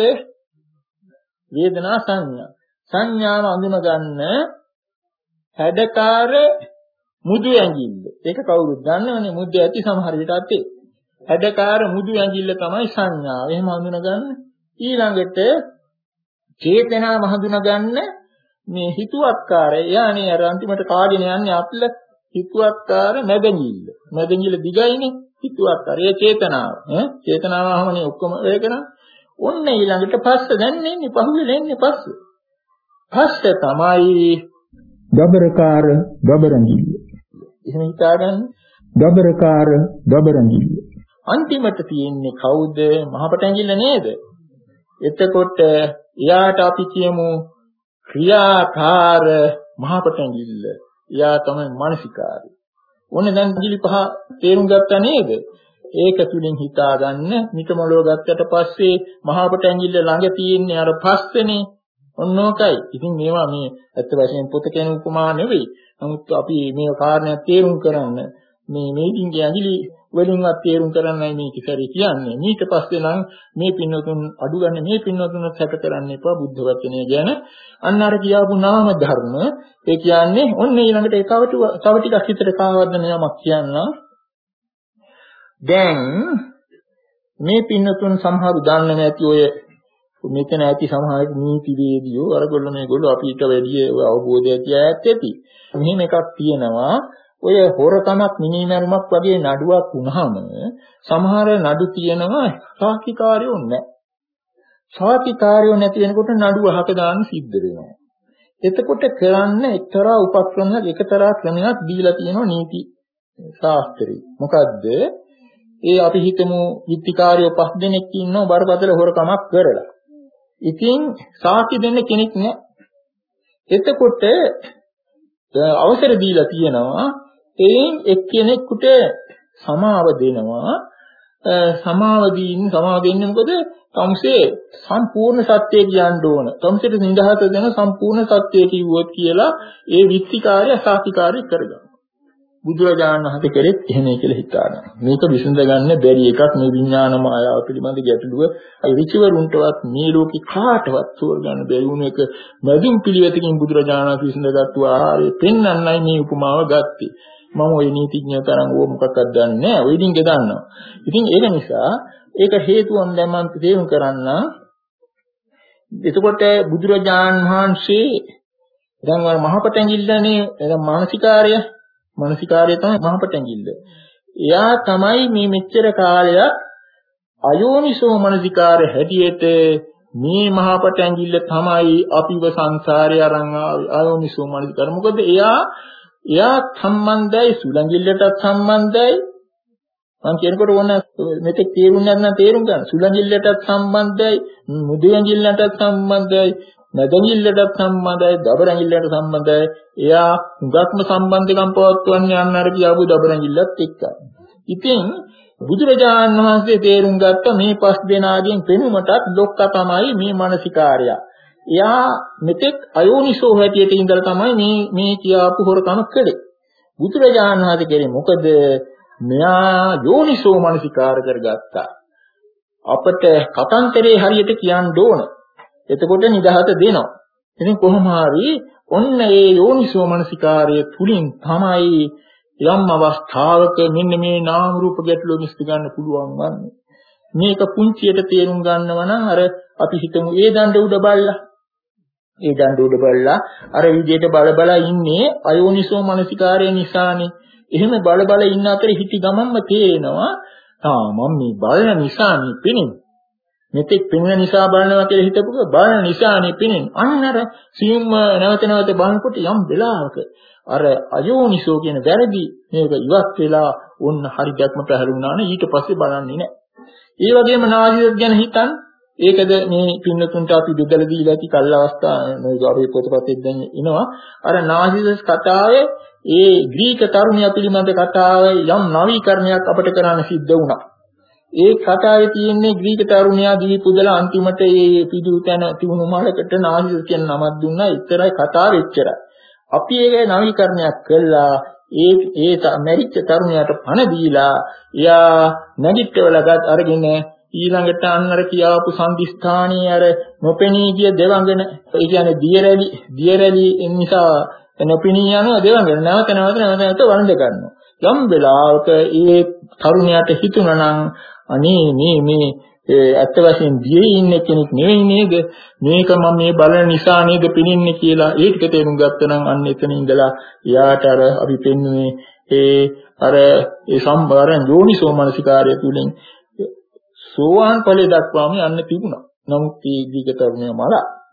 වේදනා සංඥා. සංඥාව අඳුන ගන්න හැඩකාර මුදු ඇඟිල්ල. ඒක කවුරුත් දන්නවනේ මුද්ද ඇති සමහර විට අතේ. හැඩකාර මුදු ඇඟිල්ල තමයි සංඥාව. එහෙම අඳුන ගන්න. ඊළඟට චේතනාව හඳුන ගන්න මේ හිතුවක්කාරය. යන්නේ අර අන්තිමට කාගෙන යන්නේ අපල හිතුවක්කාර මැදඟිල්ල. මැදඟිල්ල දිගයිනේ හිතුවක්කාර. ඒ චේතනාව. ඈ චේතනාවමනේ ඔක්කොම වෙ කරන්නේ. ඔන්න ඊළඟට පස්ස දැන් එන්නේ පහුවෙල එන්නේ පස්ස. පස්ස තමයි දබරකාර දබරඟිල්ල. එහෙම හිතාගන්න. දබරකාර දබරඟිල්ල. අන්තිමට තියෙන්නේ කවුද? මහපට ඇඟිල්ල නේද? එතකොට එයාට අපි කියමු ක්‍රියාකාර මහපට ඇඟිල්ල. එයා තමයි මානසිකාරය. ඕනේ දැන් ඇඟිලි පහ තේරුම් ගත්තා නේද? ඒක තුලින් හිතාගන්න මිටමලෝ ගත්තට පස්සේ මහපට ඇඟිල්ල ළඟ තියෙන්නේ අර පස්සනේ. ඔන්න ඕකයි. ඉතින් මේවා මේ ඇත්ත වශයෙන් පොත කියන උපමා නෙවෙයි. නමුත් අපි මේ කාරණා තේරුම් කරන්න මේ මේකින්ගේ ඇඟිලි වලින්වත් තේරුම් කරන්නයි මේ කිසරේ කියන්නේ. ඊට පස්සේ නම් මේ පින්නතුන් අඩු ගන්න මේ පින්නතුන් සැක කරන්න එපා බුද්ධ වචනය ගැන. අන්න අර කියාපු නාම ධර්ම ඒ කියන්නේ ඔන්න ඊළඟට ඒ තව තව ටිකක් හිතට කාවද්ද නෑමක් කියන්නම්. දැන් මේ පින්නතුන් සමහරු දන්නේ නැති ඔය මෙතන ඇති සමහර නීති වේදියෝ අරගොල්ලෝ මේගොල්ලෝ අපිට වැඩි අවබෝධය තියා ඇත්තේ. මෙහෙම එකක් තියෙනවා. ඔය හොරකමක් මිනිමරුමක් වගේ නඩුවක් වුණාම සමහර නඩු තියෙනවා සාක්ෂිකාරයෝ නැහැ. සාක්ෂිකාරයෝ නැති වෙනකොට නඩුව අහක දාන්න සිද්ධ වෙනවා. එතකොට කරන්න එක්තරා උපක්‍රමයක් එකතරා ක්‍රමයක් දීලා තියෙනවා නීති ශාස්ත්‍රයේ. මොකද්ද? ඒ අපි හිතමු විත්තිකාරයෝ පස් දෙනෙක් ඉන්නවා බරපතල හොරකමක් කරලා. ඉතින් සාක්ෂි දෙන්න කෙනෙක් නැහැ. එතකොට අවසර දීලා තියෙනවා එයින් එක්කෙනෙකුට සමාව දෙනවා. සමාව දීන් සමාව දෙන්නේ මොකද? තමසේ සම්පූර්ණ සත්‍යය කියන්න ඕන. තමසේට නිදහස දෙන සම්පූර්ණ සත්‍යය කිව්වොත් කියලා ඒ විත්තිකාරය සාක්ෂිකාරය කරගන්නවා. බුදුරජාණන් වහන්සේ කෙරෙත් එහෙමයි කියලා හිතානවා. මේක විසඳ ගන්න බැරි එකක් මේ විඥාන මායාව පිළිබඳ ගැටලුව. අයි ඍචිවරුන්ටවත් මේ ලෝකේ කාටවත් තෝරගන්න බැරි වුණ එක මැදින් පිළිවෙතකින් බුදුරජාණන් වහන්සේ විසඳගත්තු ආහාරය පෙන්වන්නයි මේ උපමාව ගත්තේ. මම ওই නීතිඥය තරම් ඕක මොකක්වත් දන්නේ නැහැ. ඔය ඩිංග දන්නවා. ඉතින් ඒක නිසා ඒක හේතුවන් දැන් මම තේරුම් කරන්න. එතකොට බුදුරජාණන් වහන්සේ දැන් වර මහපට ඇඟිල්ලනේ දැන් මානසිකාර්ය මානසිකාර්ය තමයි මහපට ඇඟිල්ල. එයා තමයි මේ මෙච්චර කාලයක් අයෝනිසෝ මානසිකාර්ය හැටියට මේ මහපට ඇඟිල්ල තමයි අපිව සංසාරේ අරන් අයෝනිසෝ මානසිකාර්ය. මොකද එයා එයා සම්බන්ධයි සුලංගිල්ලටත් සම්බන්ධයි. මම කියනකොට ඕන මෙතෙක් තේරුම් නැත්නම් තේරුම් ගන්න. සුලංගිල්ලටත් සම්බන්ධයි, මුදු ඇඟිල්ලටත් සම්බන්ධයි, නැදඟිල්ලටත් සම්බන්ධයි, දබරඟිල්ලට සම්බන්ධයි. එයා හුඟක්ම සම්බන්ධකම් පවත්වන්නේ යන්න අර කියපු දබරඟිල්ලත් එක්කයි. ඉතින් බුදුරජාණන් වහන්සේ තේරුම් ගත්ත මේ පස් දෙනාගෙන් පෙනුමටත් ලොක්ක තමයි මේ මානසිකාර්යය. එයා මෙතෙක් අයෝනිසෝ හැටියට ඉඳලා තමයි මේ මේ කියාපු හොරකම කළේ. බුදුරජාණන් වහන්සේ කියන්නේ මොකද? මෙයා යෝනිසෝ මානසිකාර කරගත්තා. අපට කතන්තරේ හරියට කියන්න ඕන. එතකොට නිදහස දෙනවා. ඉතින් කොහොම හරි ඔන්න ඒ යෝනිසෝ මානසිකාරයේ තුලින් තමයි යම් අවස්ථාවක මෙන්න මේ නාම රූප ගැටලුව මිස්ති ගන්න පුළුවන් වන්නේ. මේක පුංචියට තේරුම් ගන්නව නම් අර අපි හිතමු ඒ දණ්ඩ උඩ බල්ලා. ඒ දණ්ඩ උඩ බල්ලා අර විදියට බල බල ඉන්නේ අයෝනිසෝ මනසිකාරය නිසානේ. එහෙම බල බල ඉන්න අතරේ හිටි ගමන්ම තේරෙනවා ආ මම මේ බලන නිසානේ පෙනෙන්නේ. මෙතෙක් පෙනෙන නිසා බලනවා කියලා හිතපුව බලන නිසානේ පෙනෙන්නේ. අන්න අර සියුම්ම නැවත නැවත බලනකොට යම් වෙලාවක අර අයෝනිසෝ කියන වැරදි මේක ඉවත් වෙලා ඔන්න හරි දැක්ම පැහැරුණා නේ ඊට පස්සේ බලන්නේ නැහැ. ඒ වගේම නාසිකත් ගැන හිතන්න. ඒකද මේ පින්නතුන්ට අපි බෙදලා දීලා ඇති කල් අවස්ථා මේ අපේ පොතපතෙත් දැන් එනවා. අර නාසිකස් කතාවේ ඒ ග්‍රීක තරුණිය පිළිබඳ කතාවේ යම් නවීකරණයක් අපට කරන්න සිද්ධ වුණා. ඒ කතාවේ තියෙන්නේ ග්‍රීක තරුණියා දී පුදලා අන්තිමට ඒ පිටු තැන තිබුණු මලකට නාසිකස් කියන නමක් දුන්නා. ඉතරයි කතාව එච්චරයි. අපි ඒක නවීකරණයක් කළා. ඒ ඒ මැරිච්ච තරුණයාට පණ දීලා එයා නැගිටවලා ගත් අරගෙන ඊළඟට අන්නර කියාපු සම්දිස්ථානයේ අර නොපෙනී ගිය දෙවඟන ඒ කියන්නේ දියරැලි දියරැලි නිසා නොපෙනී යන දෙවඟන නැවත නැවත නැවත නැවත වළඳ ගන්නවා. යම් වෙලාවක ඒ තරුණයාට හිතුණා නම් අනේ මේ මේ ඇත්ත වශයෙන් දියේ ඉන්න කෙනෙක් නෙවෙයි නේද මේක මම මේ බලන නිසා නේද පිනින්නේ කියලා ඒ ටික තේරුම් ගත්තා නම් අන්න එතන ඉඳලා යාට අර අපි පෙන්නුවේ ඒ අර ඒ සම්බාරණ යෝනිසෝ මනසිකාරය තුලින් සෝවාන් ඵලයේ දක්වාම යන්න තිබුණා. නමුත් මේ දීගතරුණේ මල.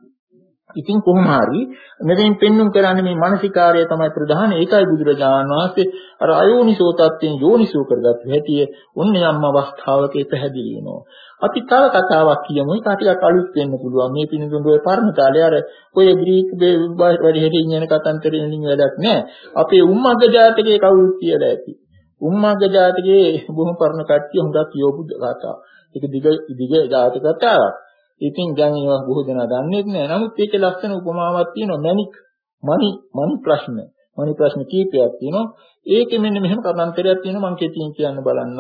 ඉතින් කොහොම හරි මෙතෙන් පෙන්눔 කරන්නේ මේ මානසිකාර්යය තමයි ප්‍රධාන. ඒකයි බුදුරජාණන් වහන්සේ අර අයෝනිසෝ තත්ත්වයෙන් යෝනිසෝ කරගත්ත හැටි ඔන්න යම් අවස්ථාවක පැහැදිලි වෙනවා. අපි තව කතාවක් කියමු. ඒක ටිකක් අලුත් වෙන්න පුළුවන්. මේ පිළිඳුන් ඔය පරණ කාලේ අර ඔය ග්‍රීක වැඩි හැටින් යන කතන්දරෙන් වැඩක් නැහැ. අපේ උම්මග්ග ජාතකයේ කවුරුත් කියලා ඇති. උම්මග්ග ජාතකයේ බොහොම පරණ කට්ටිය හොඳක් කියවපු කතාවක්. ඒක දිග දිග ජාතක කතාවක්. ඉතින් දැන් ඒවා බොහෝ දෙනා දන්නේ නැහැ. නමුත් ඒකේ ලස්සන උපමාවක් තියෙනවා. මණික් මණි මණි ප්‍රශ්න. මණි ප්‍රශ්න කීපයක් තියෙනවා. ඒකේ මෙන්න මෙහෙම කතාන්තරයක් තියෙනවා. මම කෙටියෙන් කියන්න බලන්න.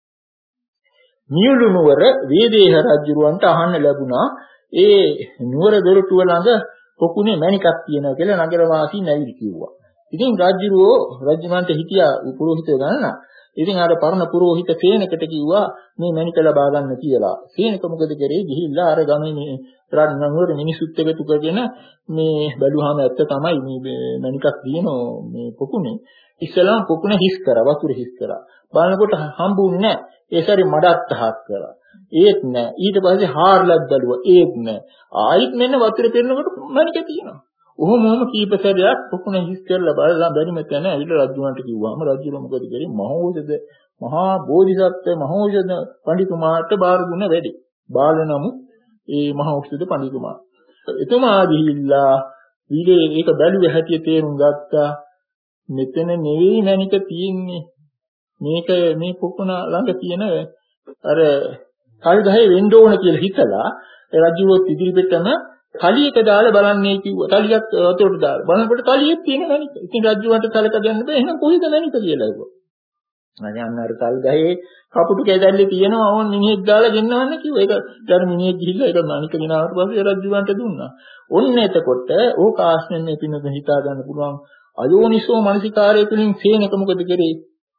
නියුළු නුවර වේදේහ රජුරවන්ට අහන්න ලැබුණා. ඒ නුවර දොරටුව ළඟ පොකුණේ මණිකක් තියෙනවා කියලා නගර වාසීන් ඇවිත් කිව්වා. ඉතින් රජුරෝ රජුමන්ට හිටියා පුරোহিত ගන්න. ඉතින් අර පරණ පුරোহিত සේනකට කිව්වා මේ මණික ලබා ගන්න කියලා. සේනක මොකද කරේ? ගිහිල්ලා අර ගමේ මේ රණ්ණනුවර මිනිසුත් එකතු කරගෙන මේ බැලුවාම ඇත්ත තමයි මේ මණිකක් දිනෝ මේ පොකුණේ. ඉස්සලාම් පොකුණ හිස් කරා, වතුර හිස් කරා. බලනකොට හම්බුන්නේ නැහැ. ඒ සැරේ මඩත් අහක් කරා. ඒත් නැහැ. ඊට පස්සේ හාරලක් බැලුවා. ඒත් නැහැ. ආයිත් මෙන්න වතුර පෙරනකොට මණික තියෙනවා. ඔහොම ඔහොම කීප සැරයක් පොකුණ හිස් කරලා බලලා බැරිම තැන ඇවිල්ලා රජුන්ට කිව්වාම රජුල මොකද කරේ? මහෝෂධ මහා බෝධිසත්ව මහෝෂධ පඬිතුමාට බාර දුන්න වැඩි. බාල නමුත් ඒ මහෝෂධ පඬිතුමා. එතුමා ගිහිල්ලා ඊළේ ඒක බැලුවේ හැටි තේරුම් ගත්තා. මෙතන නෙවෙයි මණික තියෙන්නේ. මේක මේ පොකුණ ළඟ තියෙන අර කල් ගහේ වෙන්න ඕන කියලා හිතලා රජුවත් ඉදිරිපිටම තලියක දාලා බලන්නේ කිව්වා. තලියක් වතුරට දාලා. බලනකොට තලියෙත් තියෙන මණික. ඉතින් රජුන්ට තලක ගන්න බෑ. එහෙනම් කොහෙද මණික කියලා ඇහුවා. අනේ අර තල් ගහේ කපුටු කැදල්ලේ තියෙනවා. ඕන් මිනිහෙක් දාලා ගෙන්නවන්න කිව්වා. ඒක ඊට මිනිහෙක් ගිහිල්ලා ඒක මණික ගෙනාවට පස්සේ රජුන්ට දුන්නා. ඔන්න එතකොට ඕක ආස්නෙන් මේ පින්නක හිතා ගන්න පුළුවන්. අයෝනිසෝ මනසිකාරය තුළින් සේනක මොකද කරේ?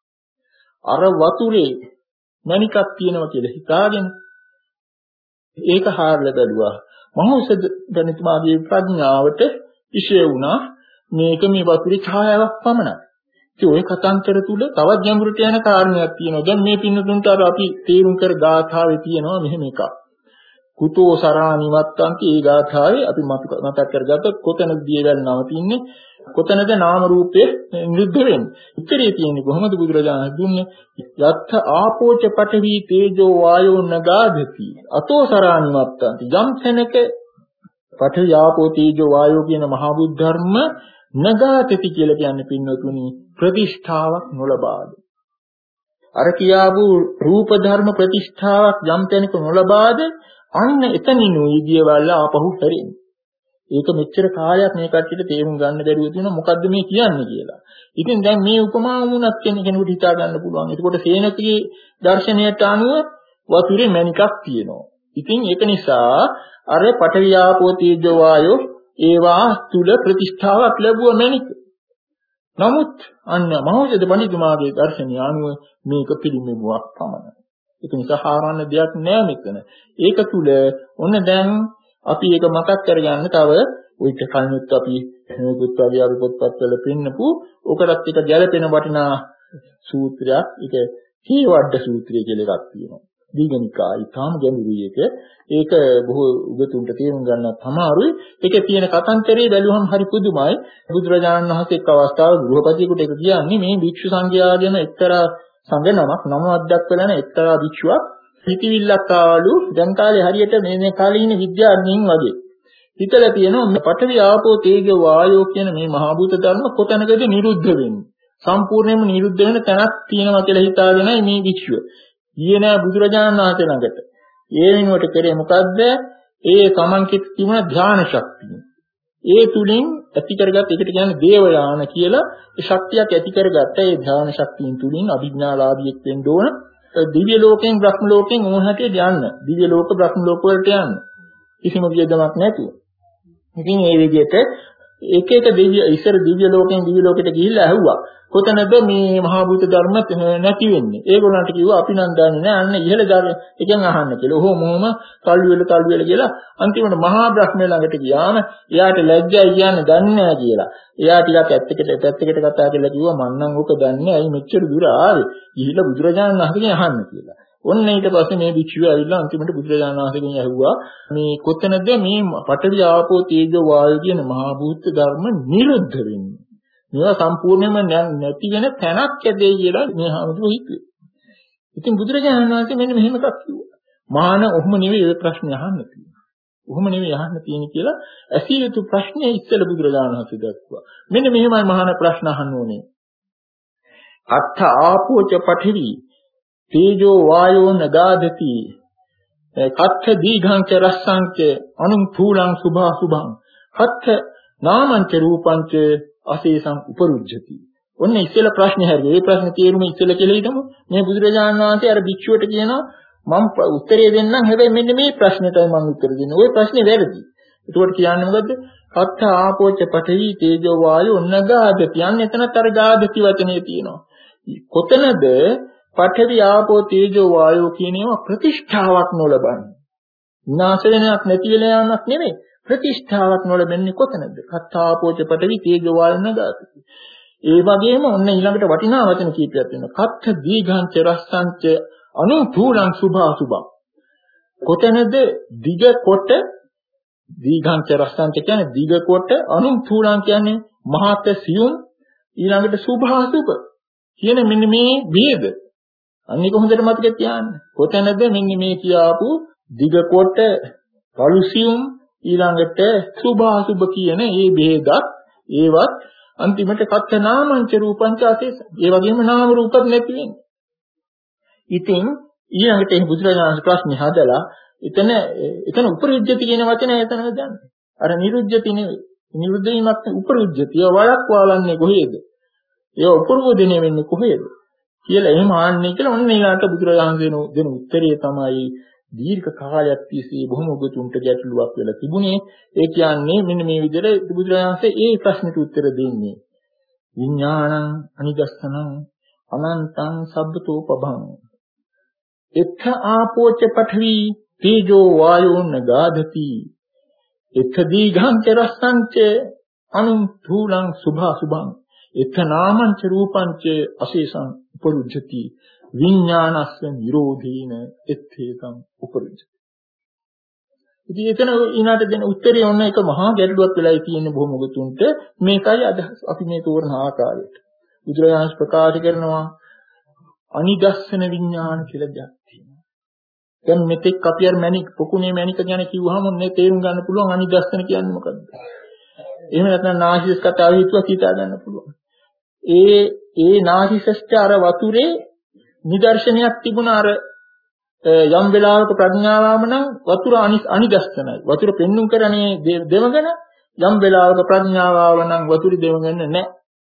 අර වතුරේ මණිකක් තියෙනවා කියලා හිතාගෙන ඒක හාරලා බැලුවා. මහෞෂධ ගණිතමාගේ ප්‍රඥාවට ඉෂේ වුණා මේක මේ වතුරේ ඡායාවක් පමණයි. ඉතින් ওই කතාන්තර තුල තවත් ගැඹුරට යන කාරණයක් තියෙනවා. දැන් මේ පින්නතුන්ට අර අපි තේරුම් කර ගාථාවේ තියෙනවා මෙහෙම එකක්. කුතෝ සරානිවත්තන්ති ඒ ගාථාවේ අපි මතක් කරගත්ත කොතනද දියවැල් නවතින්නේ? කොතනද නාම රූපේ නිරුද්ධ වෙන්නේ? උත්තරේ තියෙන්නේ කොහොමද බුදුරජාණන් දුන්නේ? යත්ථ ආපෝච පඨවි තේජෝ වායෝ නගාධති අතෝ සරානිවත්තන්ති යම් තැනක පඨවි ආපෝ තේජෝ වායෝ කියන මහා බුද්ධ ධර්ම නගාධති කියලා කියන්නේ පින්නතුනි ප්‍රතිෂ්ඨාවක් නොලබාද. අර කියාවු රූප ධර්ම ප්‍රතිෂ්ඨාවක් යම් තැනක නොලබාද අන්න එතනිනුයි දියවැල්ල ආපහු හැරෙන්නේ. ඒක මෙච්චර කාලයක් මේ කට්ටියට තේරුම් ගන්න බැරුව තියෙනවා මොකද්ද මේ කියන්නේ කියලා. ඉතින් දැන් මේ උපමාව වුණත් කෙනෙකුට හිතා ගන්න පුළුවන්. එතකොට සේනකගේ දර්ශනයට අනුව වතුරේ මණිකක් තියෙනවා. ඉතින් ඒක නිසා අර පඨවි ආපෝ තේජෝ වායෝ ඒවා තුල ප්‍රතිෂ්ඨාවක් ලැබුව මණික. නමුත් අන්න මහෞෂධ පඬිතුමාගේ දර්ශනය අනුව මේක පිළිමෙවුවක් පමණයි. ඒක නිසා හාරන්න දෙයක් නෑ මෙතන. ඒක තුල ඔන්න දැන් අපි ඒක මතක් කරගන්න තව උිට කලිනුත් අපි මොකුත් වගේ අර පොත්පත්වල පෙන්නපු ඔකටත් එක ගැළපෙන වටිනා සූත්‍රයක්. ඒක හේවඩ සූත්‍රය කියලා එකක් තියෙනවා. දීඝනිකාය ඊටාම ගැඹුරුයි එක. ඒක බොහෝ උගතුන්ට තේරුම් ගන්නත් අමාරුයි. ඒකේ තියෙන කතන්දරේ බැලුවම හරි පුදුමයි. බුදුරජාණන් වහන්සේ එක් අවස්ථාවක ගෘහපතියෙකුට ඒක කියන්නේ මේ භික්ෂු සංඝයා ගැන එක්තරා සංඝ නමක් නම අධ්‍යක් වෙලන එක්තරා භික්ෂුවක් හිතවිල්ලක් ආවලු. දැන් කාලේ හරියට මේ මේ කාලේ ඉන්න විද්‍යාඥයින් වගේ. හිතලා තියෙනවා මේ පඨවි ආපෝ තේජෝ වායෝ කියන මේ මහා භූත ධර්ම කොතැනකද නිරුද්ධ වෙන්නේ? සම්පූර්ණයෙන්ම නිරුද්ධ වෙන තැනක් තියෙනවා කියලා හිතාගෙනයි මේ භික්ෂුව ගියේ නෑ බුදුරජාණන් වහන්සේ ළඟට. ඒ වෙනුවට කරේ මොකද්ද? ඒ තමන් කිත් තිබුණ ධානා ශක්තිය. ඒ තුලින් ඇති කරගත් එකට කියන්නේ දේවයාන කියලා ඒ ශක්තියක් ඇති කරගත්ත ඒ ධානා ශක්තියින් තුලින් අභිඥාලාභියෙක් වෙන්න ඕන. දිව්‍ය ලෝකෙන් බ්‍රහ්ම ලෝකෙන් ඕනහට යන්න. දිව්‍ය ලෝක බ්‍රහ්ම ලෝක වලට යන්න. කිසිම වියදමක් නැතුව. ඉතින් මේ විදිහට එක එක දිව්‍ය ඉස්සර දිව්‍ය ලෝකෙන් දිව්‍ය ලෝකෙට ගිහිල්ලා ඇහුවා. කොතනද මේ මහා භූත ධර්ම නැති වෙන්නේ? ඒගොල්ලන්ට කිව්වා අපි නම් දන්නේ නැහැ. අන්න ඉහළ ධර්ම එකෙන් අහන්න කියලා. ඔහොම මොහොම තල්ලු වෙල තල්ලු වෙල කියලා අන්තිමට මහා බ්‍රහ්මයා ළඟට ගියාම එයාට ලැජ්ජයි කියන්නේ දන්නේ නැහැ කියලා. එයා ටිකක් ඇත්තකට පැත්තකට කතා කරලා කිව්වා මං නම් ඕක දන්නේ නැහැ. අයි මෙච්චර දුර ආවේ. ගිහිල්ලා බුදුරජාණන් වහන්සේගෙන් අහන්න කියලා. ඔන්න ඊට පස්සේ මේ භික්ෂුව ඇවිල්ලා අන්තිමට බුදුරජාණන් වහන්සේගෙන් ඇහුවා මේ කොතනද මේ පඨවි ආපෝ තේජෝ වායෝ කියන මහා භූත ධර්ම නිරුද්ධ වෙන්නේ? මේවා සම්පූර්ණයෙන්ම නැති වෙන තැනක් ඇදේ කියලා මේ හාමුදුරුවෝ හිතුවේ. ඉතින් බුදුරජාණන් වහන්සේ මෙන්න මෙහෙම එකක් කිව්වා. මාන ඔහොම නෙවෙයි ඔය ප්‍රශ්නේ අහන්න තියෙන්නේ. ඔහොම නෙවෙයි අහන්න තියෙන්නේ කියලා ඇසිය යුතු ප්‍රශ්නේ ඉස්සෙල්ලා බුදුරජාණන් වහන්සේ දැක්වුවා. මෙන්න මෙහෙමයි මහාන ප්‍රශ්න අහන්න ඕනේ. අත්ථ ආපෝච පඨවි තේජෝ වායෝ නගාදති කත්ථ දීඝං ච රස්සං ච අනුං ථූලං සුභා සුභං කත්ථ නාමං ච රූපං ච අසේසං උපරුජ්ජති. ඔන්න ඉස්සෙල්ලා ප්‍රශ්නේ හරියට. ඒ ප්‍රශ්නේ තේරුම ඉස්සෙල්ලා කියලා හිතමු. මේ බුදුරජාණන් වහන්සේ අර භික්ෂුවට කියනවා මම උත්තරේ දෙන්නම්. හැබැයි මෙන්න මේ ප්‍රශ්නෙටයි මම උත්තර දෙන්නේ. ওই ප්‍රශ්නේ වැරදි. ඒකට කියන්නේ මොකද්ද? කත්ථ ආපෝච පඨවි තේජෝ වායෝ නගාදති. කියන්නේ එතනත් අර ගාදති වචනේ තියෙනවා. කොතනද පඨවි ආපෝ තේජෝ වායෝ කියන ඒවා ප්‍රතිෂ්ඨාවක් නොලබන්නේ. විනාශ වෙනයක් නැති වෙලා යන්නක් නෙමෙයි. ප්‍රතිෂ්ඨාවක් නොලබන්නේ කොතනද? කත්ථාපෝච පඨවි තේජෝ වායෝ නගාදති. ඒ වගේම ඔන්න ඊළඟට වටිනා වචන කීපයක් තියෙනවා. කත්ථ දීඝංච රස්සංච අනුපූලං සුභා සුභං. කොතනද දිග කොට දීඝංච රස්සංච කියන්නේ දිග කොට අනුපූලං කියන්නේ මහත් සියුම් ඊළඟට සුභා සුභ කියන මෙන්න මේ ભેද. අනික හොඳට මතක තියාගන්න. කොතනද මෙන්න මේ කියාපු දිග කොට පළුසියුම් ඊළඟට සුභා සුභ කියන මේ ભેදත් ඒවත් අන්තිමට කත්ත නාමංච රූපංච ආසේස. ඒ වගේම නාම රූපත් නැති වෙන්නේ. ඉතින් ඊළඟට මේ බුදුරජාණන් ප්‍රශ්නේ හදලා එතන එතන උපරිජ්ජති කියන වචනය එතන දාන්න. අර නිරුජ්ජති නෙවෙයි. නිරුද්ධ වීමක් උපරිජ්ජතිය වළක්වාලන්නේ කොහේද? ඒ උපරෝධනය වෙන්නේ කොහේද? කියලා එහෙම ආන්නේ කියලා ඔන්න ඊළඟට බුදුරජාණන් දෙන උත්තරය තමයි දීර්ඝ කාලයක් තිස්සේ බොහොම උගතුන්ට ගැටලුවක් වෙලා තිබුණේ. ඒ කියන්නේ මෙන්න මේ විදිහට බුදුරජාණන්සේ ඒ ප්‍රශ්නෙට උත්තර දෙන්නේ. විඥානං අනිදස්සනං අනන්තං සබ්බතෝ පබං. එත්ථ ආපෝච පඨවි තේජෝ වායෝ නගාදති. එත්ථ දීඝං ච රස්සං ච අනුං ථූලං සුභා සුභං. එත්ථ නාමං ච රූපං ච අශේෂං උපරුජ්ජති. විඥානස්ස නිරෝධේන එත්තේකං උපරුජ්ජති. ඉතින් එතන ඊනාට දෙන උත්තරේ ඔන්න එක මහා ගැටලුවක් වෙලායි තියෙන්නේ බොහොම උගතුන්ට. මේකයි අදහස් අපි මේ තෝරන ආකාරයට. බුදුරජාණන් ප්‍රකාශ කරනවා අනිදස්සන විඥාන කියලා දෙයක් තියෙනවා. දැන් මෙතෙක් අපි අර මණික පොකුණේ මණික ගැන කිව්වහම මේ තේරුම් ගන්න පුළුවන් අනිදස්සන කියන්නේ මොකද්ද? එහෙම නැත්නම් නාසිස් කතාව හිතුවා හිතා ගන්න පුළුවන්. ඒ ඒ නාසිසස්ට අර වතුරේ නිදර්ශනයක් තිබුණා. අර යම් වෙලාවක ප්‍රඥාවම නම් වතුර අනිදස්සනයි. වතුර පෙන්눔 කරන්නේ දෙවඟන. යම් වෙලාවක ප්‍රඥාවව නම් වතුර දෙවඟන නැහැ.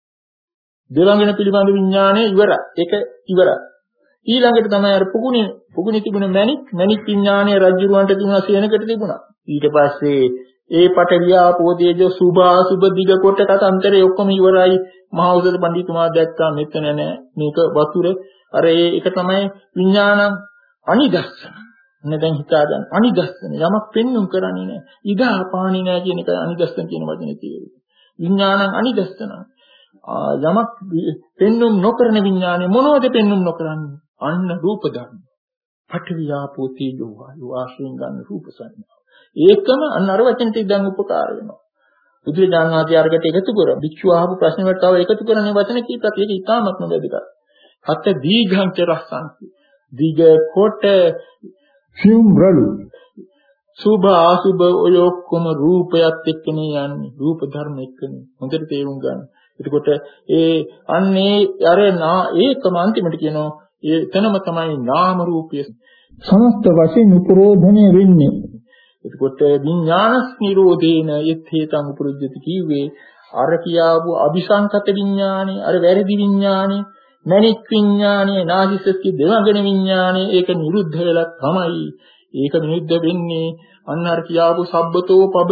දෙවඟන පිළිබඳ විඥානය ඉවරයි. ඒක ඉවරයි. ඊළඟට තමයි අර පුගුණේ පුගුණේ තිබුණ මණික් මණික් විඥානය රජුරවන්ට තිබුණා සේනකට තිබුණා. ඊට පස්සේ ඒ පඨවි ආපෝ තේජෝ සුභා සුභ දිග කොට කතන්තරේ ඔක්කොම ඉවරයි. මහෞෂධ පඬිතුමා දැක්කා මෙතන නෑ මේක වතුර අර ඒක තමයි විඥානං අනිදස්සන. නේ දැන් හිතා ගන්න අනිදස්සන යමක් පෙන්눔 කරන්නේ නෑ. ඉදා පාණි නෑ කියන එක අනිදස්සන කියන වචනේ තියෙන්නේ. විඥානං අනිදස්සන. යමක් පෙන්눔 නොකරන විඥානේ මොනවද පෙන්눔 නොකරන්නේ? අන්න රූප ධර්ම. පඨවි ආපෝ තේජෝ වායෝ ආශ්‍රයෙන් ගන්න රූප සංඥාව. ඒකම අන්න අර වචනෙට දැන් උපකාර වෙනවා. බුදුරජාණන් වහන්සේ අරකට එකතු කර භික්ෂුව අහපු ප්‍රශ්න වලට තව එකතු කරන්නේ වචන කීපයක්. ඒක ඉතාමත්ම වැදගත්. හත දීඝං ච රස්සංති. දීඝ කොට සිම්රලු. සුභ අසුභ ඔය ඔක්කොම රූපයත් එක්කනේ යන්නේ. රූප ධර්ම එක්කනේ. හොඳට තේරුම් ගන්න. එතකොට ඒ අන්නේ අර ඒකම අන්තිමට කියනවා ඒ එතනම තමයි නාම රූපය සමස්ත වශයෙන් උපරෝධණය වෙන්නේ. එතකොට විඥානස් නිරෝධේන යත්තේතං උපරුජ්ජති කිව්වේ අර කියාවු අபிසංකත විඥානේ අර වැරදි විඥානේ මනික් විඥානේ නාසිසස්කි දෙවඟන විඥානේ ඒක නිරුද්ධ වෙලා තමයි ඒක නිරුද්ධ වෙන්නේ අන්න අර කියාවු සබ්බතෝ පබ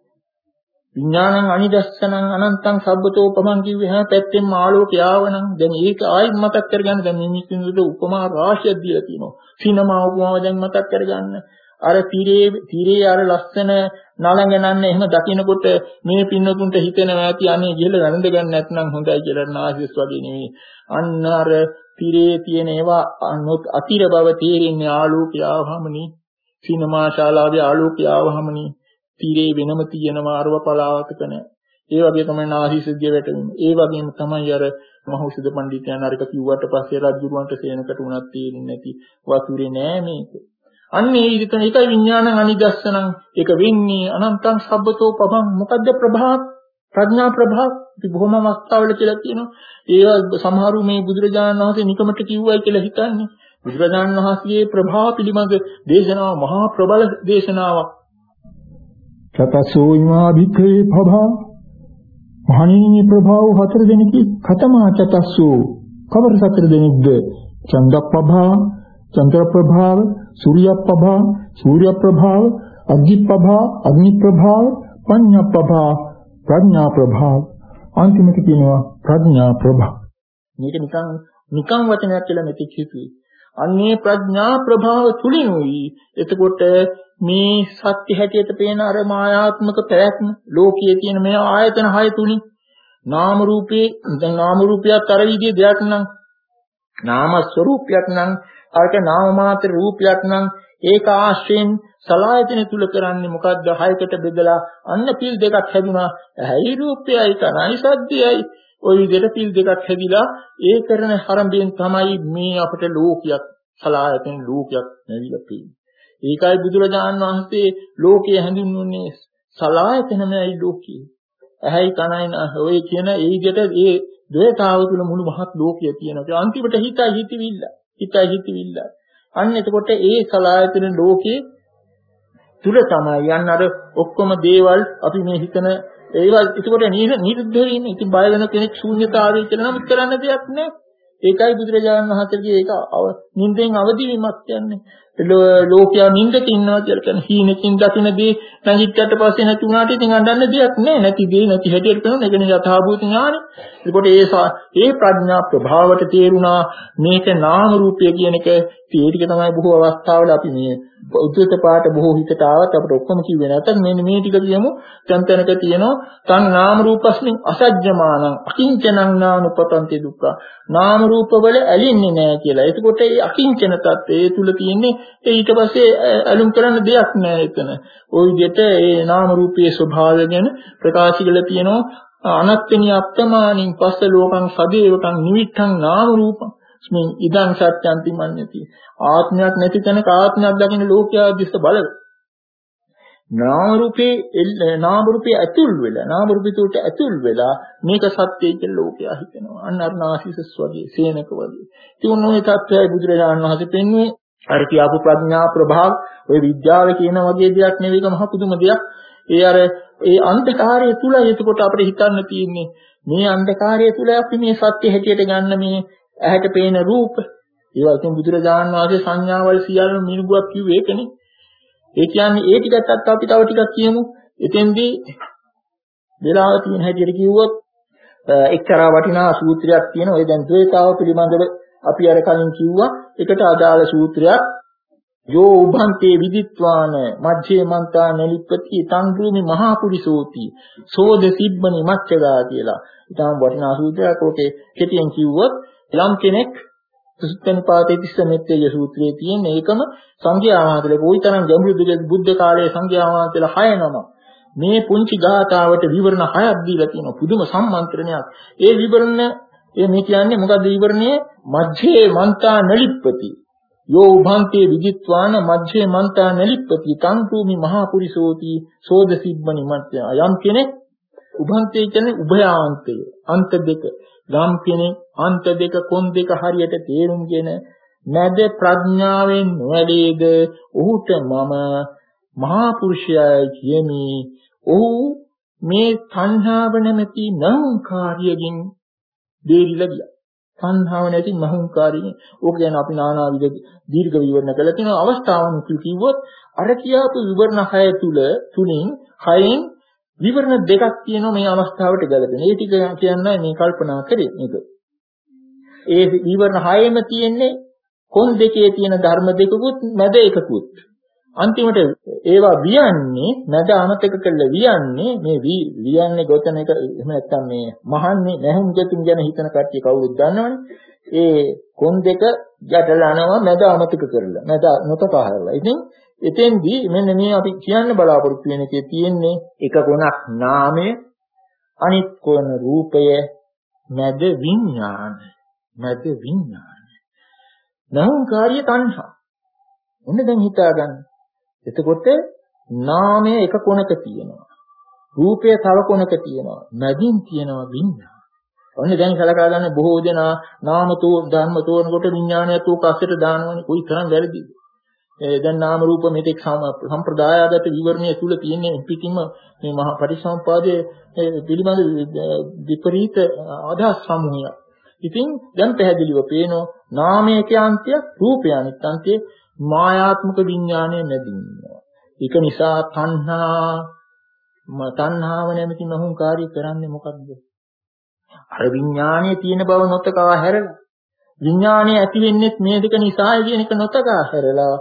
විඥානං අනිදස්සනං අනන්තං සබ්බතෝ පබං කිව්වේ හැම පැත්තෙම ආලෝකය ආවනම් දැන් ඒක ආයෙත් මතක් කරගන්න දැන් මේ මිනිස්සුන්ට උපමා රාශියක් දීලා තියෙනවා සිනමා උපමාව දැන් මතක් කරගන්න අර තීරේ තීරේ අර ලස්සන නලඟ නන්න එහෙම දකින්නකොට මේ පින්නතුන්ට හිතෙනවා ඇති අනේ ගිහලා වැළඳ ගන්න නැත්නම් හොඳයි කියලා නාසිස් වගේ නෙවෙයි අන්න අර තීරේ තියෙන ඒවා අතිර බව තේරෙන්නේ ආලෝකය ආවමනේ සිනමා ශාලාවේ ආලෝකය ආවමනේ තීරේ වෙනම තියෙනවා අරව පලාවතක නැහැ. ඒ වගේ තමයි නාහිසිද්ධිය වැටෙන්නේ. ඒ වගේම තමයි අර මහෞෂධ පඬිතුයන් අරක කිව්වට පස්සේ රජුරවන්ට සේනකට උනත් තේරෙන්නේ නැති වතුරේ නෑ මේක. අන්නේ ඊටතන ඒකයි විඥානං අනිදස්සනං ඒක වෙන්නේ අනන්තං සබ්බතෝ පබං මොකද්ද ප්‍රභාව ප්‍රඥා ප්‍රභාව ඉති බොහොම අවස්ථාවල කියලා කියනවා. ඒ සමහරු මේ බුදුරජාණන් වහන්සේ නිකමට කිව්වයි කියලා හිතන්නේ. බුදුරජාණන් වහන්සේගේ ප්‍රභාව පිළිබඳ දේශනාව මහා ප්‍රබල දේශනාවක්. චතසෝ ඉමා භික්ඛවේ ප්‍රභා මහණෙනි ප්‍රභාව හතර දෙනෙකි කතමා චතසෝ කවර හතර දෙනෙක්ද චන්ද ප්‍රභා චන්ද්‍ර ප්‍රභාව සූර්ය ප්‍රභාව සූර්ය ප්‍රභාව අග්නි ප්‍රභාව අග්නි ප්‍රභාව පඤ්ඤා ප්‍රභාව ප්‍රඥා ප්‍රභාව අන්තිමට කියනවා ප්‍රඥා ප්‍රභාව මේක නිකන් නිකන් වචනයක් කියලා මෙතෙක් හිතුවේ අන්නේ ප්‍රඥා ප්‍රභාව තුලිනුයි එතකොට මේ සත්‍ය හැටියට පේන අර මායාත්මක පැවැත්ම ලෝකයේ තියෙන මේ ආයතන හය තුලින් නාම රූපේ දැන් නාම රූපයක් අර විදිහේ දෙයක් නම් නාම ස්වરૂපයක් නම් අරක නාම මාත්‍ර රූපයක් නම් ඒක ආශ්‍රයෙන් සලආයතන තුල කරන්නේ මොකද්ද හයකට බෙදලා අන්න පිල් දෙකක් හැදුනා ඇයි රූපයයි කනයි සද්දයයි ওই විදිහට පිල් දෙකක් හැදිලා ඒ කරන හරඹෙන් තමයි මේ අපට ලෝකයක් සලආයතන ලෝකයක් නැවිලා තියෙන්නේ. ඒකයි බුදුරජාණන් වහන්සේ ලෝකය හැඳින්වන්නේ සලආයතනමයි ලෝකය. ඇහැයි කනයි ඔය කියන ඒ විදිහට ඒ ද්වේතාව තුළ මුළු මහත් ලෝකය තියෙනවා. අන්තිමට හිතයි හිතවිල්ල. හිතයි හිතවිල්ල. අන්න එතකොට ඒ සලආයතන ලෝකේ තුල තමයි යන්න අර ඔක්කොම දේවල් අපි මේ හිතන ඒවා එතකොට නිරුද්ධ වෙන්නේ. ඉතින් බය වෙන කෙනෙක් ශූන්‍යතාවය කියලා නම් කරන්න දෙයක් නැහැ. ඒකයි බුදුරජාණන් වහන්සේගේ ඒක නිින්දෙන් අවදි වීමක් කියන්නේ. ලෝකයා නිින්දක ඉන්නවා කියලා කියන්නේ හීනකින් දකින දේ නැගිට්ටට පස්සේ නැති වුණාට ඉතින් අඬන්න දෙයක් නැහැ. නැති දේ නැති හැටියට කරන එකනේ යථාභූත ඥානෙ. ඒකට ඒ ඒ ප්‍රඥා ප්‍රභාවට තේරුණා මේක නාම රූපය කියන එක. ඒ ටික තමයි බොහෝ අවස්ථාවල අපි මේ උද්දත පාට බොහෝ හිතට ආවත් අපිට ඔක්කොම කිව්වේ නැත්නම් මෙන්න මේ ටික කියමු. තැන් තැනක තියෙනවා තන් නාම රූපස්මින් අසජ්ජමානං අකිංචනං නානුපතන්ති දුක්ඛ. නාම රූප වල ඇලින්නේ නැහැ කියලා. එතකොට ඒ අකිංචන තත්ත්වයේ තුල තියෙන්නේ ඒ ඊට පස්සේ අලුම් කරන්න දෙයක් නැහැ එතන. ওই විදිහට ඒ නාම රූපයේ ස්වභාවය ගැන ප්‍රකාශ කළා තියෙනවා අනත්තනි අප්තමානින් පස්ස ලෝකං සදේවකං නිවිත්තං නාම රූපං ස්මින් ඉදං සත්‍යන්ති මඤ්ඤති. ආත්මයක් නැති තැනක ආත්මයක් දකින්න ලෝකයා දිස්ස බලව. නාම රූපේ නාම රූපේ ඇතුල් වෙලා නාම රූපිතට ඇතුල් වෙලා මේක සත්‍යයි කියලා ලෝකයා හිතනවා. අන්න අර නාසිසස් වගේ සේනක වගේ. ඉතින් ඔය තත්ත්වයයි බුදුරජාණන් වහන්සේ පෙන්වන්නේ අර කියාපු ප්‍රඥා ප්‍රභාව ඔය විද්‍යාව කියන වගේ දෙයක් නෙවෙයි මහ පුදුම දෙයක්. ඒ අර ඒ අන්ධකාරය තුල එතකොට අපිට හිතන්න තියෙන්නේ මේ අන්ධකාරය තුල අපි මේ සත්‍ය හැටියට ගන්න මේ ඇහැට පේන රූප. ඒවා ඉතින් බුදුරජාණන් වහන්සේ සංඥාවල් සියල්ල මිනුගුවක් කිව්වේ ඒකනේ. ඒ කියන්නේ ඒ ටිකත් අපි තව ටිකක් කියමු. එතෙන්දී වෙලාව තියෙන හැටියට කිව්වොත් එක්තරා වටිනා සූත්‍රයක් තියෙනවා. ඒ දැන් ද්වේතාව පිළිබඳව අපි අර කලින් කිව්වා. ඒකට අදාළ සූත්‍රයක් යෝ උභන්තේ විදිත්වාන මජ්ජේ මන්තා නලිප්පති තංග්‍රූමි මහා පුරිසෝති සෝද සිබ්බනි මච්චදා කියලා. ඊටම වටිනා සූත්‍රයක්. ඕකේ කෙටියෙන් කිව්වොත් යම් කෙනෙක් සුත්තනිපාතේ තිස්ස මෙත්තේ සූත්‍රයේ තියෙන ඒකම සංඝයා වහන්සේලා කොයිතරම් ගැඹුරුද බුද්ධ කාලයේ සංඝයා වහන්සේලා හය නම මේ පුංචි ගාථාවට විවරණ හයක් දීලා තියෙනවා. පුදුම සම්මන්ත්‍රණයක්. ඒ විවරණ ඒ මේ කියන්නේ මොකද්ද විවරණේ? මජ්ජේ මන්තා නලිප්පති යෝ උභන්තේ විදිත්වාන මජ්ජේ මන්තා නලිප්පති තංග්‍රූමි මහා පුරිසෝති සෝද සිබ්බනි මච්ච. යම් කෙනෙක් උභන්තේ කියන්නේ උභයාන්තය අන්ත දෙක. යම් කෙනෙක් අන්ත දෙක කොන් දෙක හරියට තේරුම්ගෙන නැද ප්‍රඥාවෙන් නොවැළේද ඔහුට මම මහා පුරුෂයයි කියමි. ඔහු මේ තණ්හාව නැමැති නංකාරියකින් දෙරිලා ගියා. තණ්හාව නැති මහුංකාරියෙන්. ඕක ගැන අපි নানা විද දීර්ඝ විවරණ කළා තියෙනවා. අවස්ථාවන් කිව්වොත් අර කියාපු විවරණ හය තුල තුලින් හයෙන් විවරණ දෙකක් තියෙනවා මේ අවස්ථාවට ගැලපෙන. ඒ ටික කියන්නේ මේ කල්පනා කරේ මේක. ඒ විවරණ හයෙම තියෙන්නේ කොන් දෙකේ තියෙන ධර්ම දෙකකුත් මැද එකකුත්. අන්තිමට ඒවා වියන්නේ මැද අමතක කළ වියන්නේ මේ වියන්නේ ගොතන එක එහෙම නැත්නම් මේ මහන්නේ නැහුම් ගතුන් ගැන හිතන කට්ටිය කවුරුත් දන්නවනේ. ඒ කොන් දෙක ගැටලනවා මැද අමතක කරලා. මැද නොතකා හැරලා. ඉතින් එතෙන්දී මෙන්න මේ අපි කියන්න බලාපොරොත්තු වෙන එකේ තියෙන්නේ එක කොනක් නාමය අනිත් කොන රූපය මැද විඥාන. මැද විඥාන. නංකාරිය තණ්හා. ඔන්න දැන් හිතා ගන්න. එතකොට නාමය එක කොනක තියෙනවා. රූපය තව කොනක තියෙනවා. මැදින් තියෙනවා විඥාන. ඔන්න දැන් සලකා ගන්න බොහෝ දෙනා නාමතෝ ධර්ම තෝරනකොට විඥානයත් උක අස්සට දානවනේ. කොයි තරම් වැරදිද? ඒ දැන් නාම රූප මෙතෙක් සම්ප්‍රදායගත විවරණය තුල තියෙන පිටින්ම මේ මහා පටිච්චසමුපාදයේ පිළිබඳ විපරීත අදහස් සමූහයක්. ඉතින් දැන් පැහැදිලිව පේනවා නාමයේ අන්තය රූපය අනිත් අන්තය මායාත්මක විඥානයේ නැදිනවා. ඒක නිසා තණ්හා තණ්හාව නැමැති මහුංකාරී කරන්නේ මොකද්ද? අර විඥානයේ තියෙන බව නොතකා හැරලා විඥානය ඇති වෙන්නේ මේ දෙක නිසායි කියන එක නොතකා හැරලා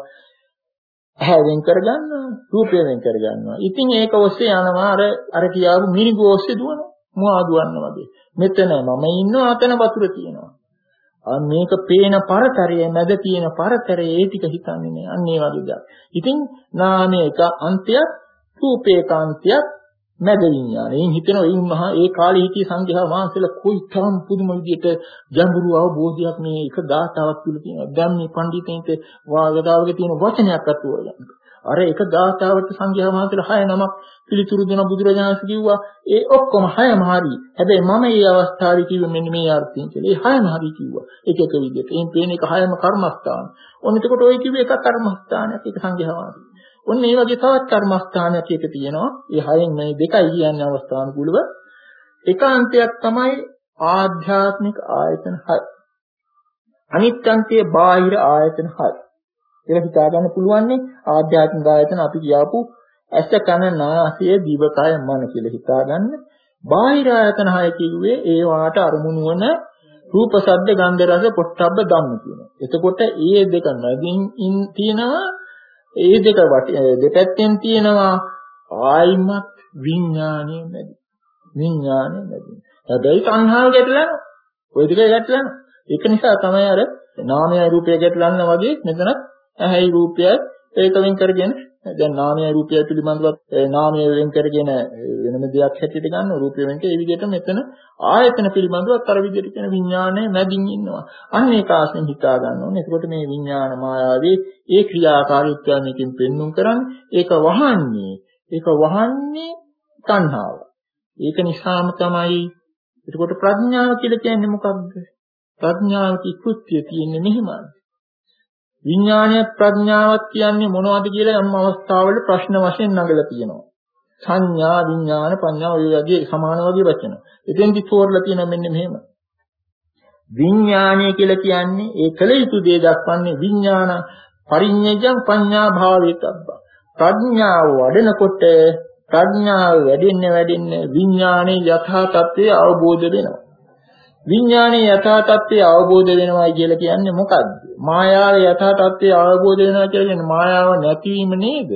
ඇහැ වෙන් කරගන්නවා රූපය වෙන් කරගන්නවා. ඉතින් ඒක ඔස්සේ යනවා අර අර කියාපු මිනිගු ඔස්සේ දුවනවා. මොවා දුවනවා වගේ. මෙතන මම ඉන්නවා අතන වතුර තියෙනවා. අන්න මේක පේන පරතරයේ මැද තියෙන පරතරයේ ඒ ටික හිතන්නේ නෑ. අන්න ඒ වගේ දා. ඉතින් නාමයක අන්තයක් රූපේක අන්තයක් මැද විඥානයෙන් හිතෙනවා ඒ මහා ඒ කාලේ හිටිය සංඝයා වහන්සේලා කොයිතරම් පුදුම විදියට ගැඹුරු අවබෝධයක් මේ එක ගාථාවක් තුල තියෙනවා. දැන් මේ පඬිතෙන්ට වාගතාවක තියෙන වචනයක් අතුවල ගන්න. අර එක ගාථාවට සංඝයා වහන්සේලා හය නමක් පිළිතුරු දෙන බුදුරජාණන් කිව්වා ඒ ඔක්කොම හයම හරි. හැබැයි මම මේ අවස්ථාවේ කිව්වේ මෙන්න මේ අර්ථයෙන් කියලා. ඒ හයම හරි කිව්වා. එක එක විදියට. එයින් පේන එක හයම කර්මස්ථාන. ඔන්න එතකොට ඔය කිව්වේ එක කර්මස්ථානයක් එක සංඝයා වහන්සේ. ඔන්න ඒ වගේ තවත් කර්මස්ථානයක් එක තියෙනවා. ඒ හයෙන් මේ දෙකයි කියන්නේ අවස්ථානුකූලව. ඒකාන්තයක් තමයි ආධ්‍යාත්මික ආයතන හය. අනිත්‍යන්තයේ බාහිර ආයතන හය. ඒක හිතා ගන්න පුළුවන්නේ ආධ්‍යාත්මික ආයතන අපි කියපු ඇස කන නාසය දිවකය මන කියලා හිතා ගන්න. බාහිර ආයතන හය කිව්වේ ඒ වාට අරමුණු වන රූප ශබ්ද ගන්ධ රස පොට්ටබ්බ ධම්ම කියනවා. එතකොට මේ දෙක මැදින් තියෙනවා ඒ දෙක දෙපැත්තෙන් තියෙනවා ආයිමත් විඥානයේ මැදි. විඥානයේ මැදි. හැබැයි සංහාව ගැටලනවා. ওই දෙක ගැටලනවා. ඒක නිසා තමයි අර නාමයයි රූපය ගැටලන්න වගේ මෙතන ඇහැයි රූපයයි ඒක වෙන් කරගෙන දැන් නාමයයි රූපයයි පිළිබඳව නාමය වෙන් කරගෙන වෙනම දෙයක් හැටියට ගන්න රූපය වෙන් කරේ ඒ විදිහට මෙතන ආයතන පිළිබඳව අතර විදිහට කියන විඥානයේ මැදින් ඉන්නවා. අන්න ඒක ආසෙන් හිතා ගන්න ඕනේ. එතකොට මේ විඥාන මායාවේ ඒ ක්‍රියාකාරීත්වය මේකෙන් පෙන්눔 කරන්නේ ඒක වහන්නේ ඒක වහන්නේ තණ්හාව. ඒක නිසාම තමයි එතකොට ප්‍රඥාව කියලා කියන්නේ මොකක්ද? ප්‍රඥාවකී කෘත්‍යය තියෙන්නේ මෙහෙමයි. විඥානය ප්‍රඥාවක් කියන්නේ මොනවද කියලා යම් අවස්ථාවල ප්‍රශ්න වශයෙන් නගලා තියෙනවා. සංඥා විඥාන පඤ්ඤා ඔය වගේ සමාන වගේ වචන. එතෙන්දි තෝරලා තියෙනවා මෙන්න මෙහෙම. විඥානය කියලා කියන්නේ ඒ කල යුතු දේ දක්වන්නේ විඥාන පරිඤ්ඤයං පඤ්ඤා භාවේතබ්බ. ප්‍රඥාව වඩනකොට ප්‍රඥාව වැඩෙන්න වැඩෙන්න විඥානයේ යථා තත්ත්වය අවබෝධ වෙනවා. විඥානයේ යථා තත්ත්වය අවබෝධ වෙනවා කියලා කියන්නේ මොකද්ද? මායාවේ යථා තත්ත්වය අවබෝධ වෙනවා කියලා කියන්නේ මායාව නැතිවීම නේද?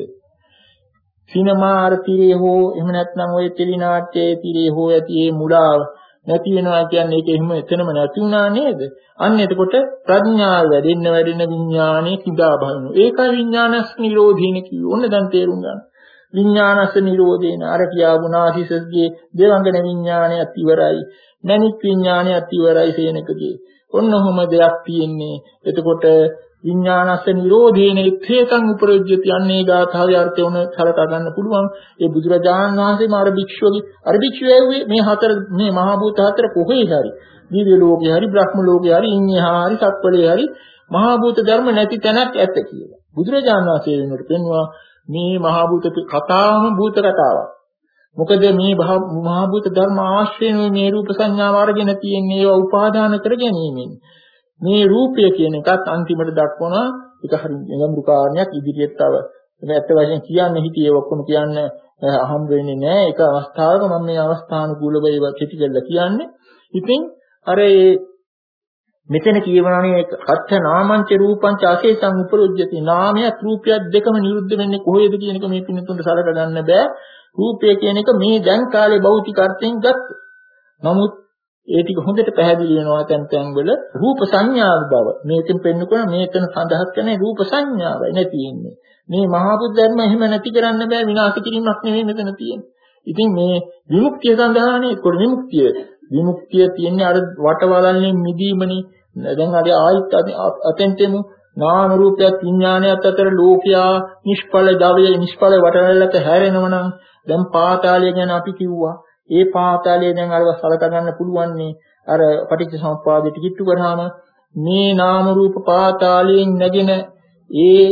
සිනමා අර තිරේ හෝ එහෙම නැත්නම් ওই ටෙලිනාට්‍යයේ තිරේ හෝ ඇති ඒ මුලාව නැති වෙනවා කියන්නේ ඒක එහෙම එතනම නැති වුණා නේද? අන්න එතකොට ප්‍රඥාව වැඩෙන්න වැඩෙන්න විඥානයේ කිඳා බලනවා. ඒකයි විඥානස් නිරෝධීන කිව්වේ. ඔන්න දැන් තේරුම් ගන්න. විඥානස් නිරෝධේන අර කියාවු නාසිසස්ගේ දේවංගන විඥානයත් ඉවරයි. මනික් විඥානයත් ඉවරයි සේනකගේ. ඔන්න ඔහොම දෙයක් තියෙන්නේ. එතකොට විඥානස්ස නිරෝධේන ඉත්තේතං උපරොජ්ජති අන්නේ ගාථාවේ අර්ථය උන සලකා ගන්න පුළුවන්. ඒ බුදුරජාණන් වහන්සේම අර භික්ෂුවගේ අර භික්ෂුවේ මේ හතර මේ මහ භූත හතර කොහේ හරි දිව්‍ය ලෝකේ හරි බ්‍රහ්ම ලෝකේ හරි ඉන්නේ හරි සත්වලේ හරි මහ භූත ධර්ම නැති තැනක් ඇත කියලා. බුදුරජාණන් වහන්සේ වෙනුවට පෙන්වුවා මේ මහ භූත කතාවම භූත කතාවක්. මොකද මේ මහ භූත ධර්ම ආශ්‍රයෙන් මේ රූප සංඥාව අරගෙන තියෙන්නේ ඒවා උපාදාන කර ගැනීමෙන්. මේ රූපය කියන එකත් අන්තිමට දක්වනවා ඒක හරිය ගැඹුරු කාරණයක් ඉදිරියට තව ඇත්ත වශයෙන් කියන්න හිතියේ ඔක්කොම කියන්න අහම් වෙන්නේ නැහැ. ඒක අවස්ථාවක මම මේ අවස්ථානුකූලව ඒවා කෙටි කරලා කියන්නේ. ඉතින් අර මෙතන කියවනනේ අත්ථ නාමංච රූපංච අශේෂං උපරොජ්ජති නාමයක් රූපයක් දෙකම නිරුද්ධ වෙන්නේ කොහේද කියන එක මේ පින්නතුන්ට සලක ගන්න බෑ. රූපය කියන එක මේ දැන් කාලේ භෞතික අර්ථයෙන් ගත්ත. නමුත් ඒ ටික හොඳට පැහැදිලි වෙනවා තැන් තැන් වල රූප සංඥාව බව. මේකෙන් පෙන්නකොට මේකන සඳහන් කරන්නේ රූප සංඥාවයි නැති වෙන්නේ. මේ මහා බුද්ධ ධර්ම එහෙම නැති කරන්න බෑ විනාශ කිරීමක් නෙවෙයි මෙතන තියෙන්නේ. ඉතින් මේ විමුක්තිය සඳහානේ කොර විමුක්තිය. විමුක්තිය තියෙන්නේ අර වටවලල්ලෙන් මිදීමනේ. දැන් අර ආයිත් අතෙන්ටෙමු නාම රූපයත් විඥානයත් අතර ලෝකයා නිෂ්ඵල ජවය නිෂ්ඵල වටවලල්ලට හැරෙනවනම් දැන් පාතාලය ගැන අපි කිව්වා. ඒ පාතාලය දැන් අරව සලකා ගන්න පුළුවන්නේ අර පටිච්චසමුප්පාදයට කිට්ටු කරාම මේ නාම රූප පාතාලයෙන් නැගෙන ඒ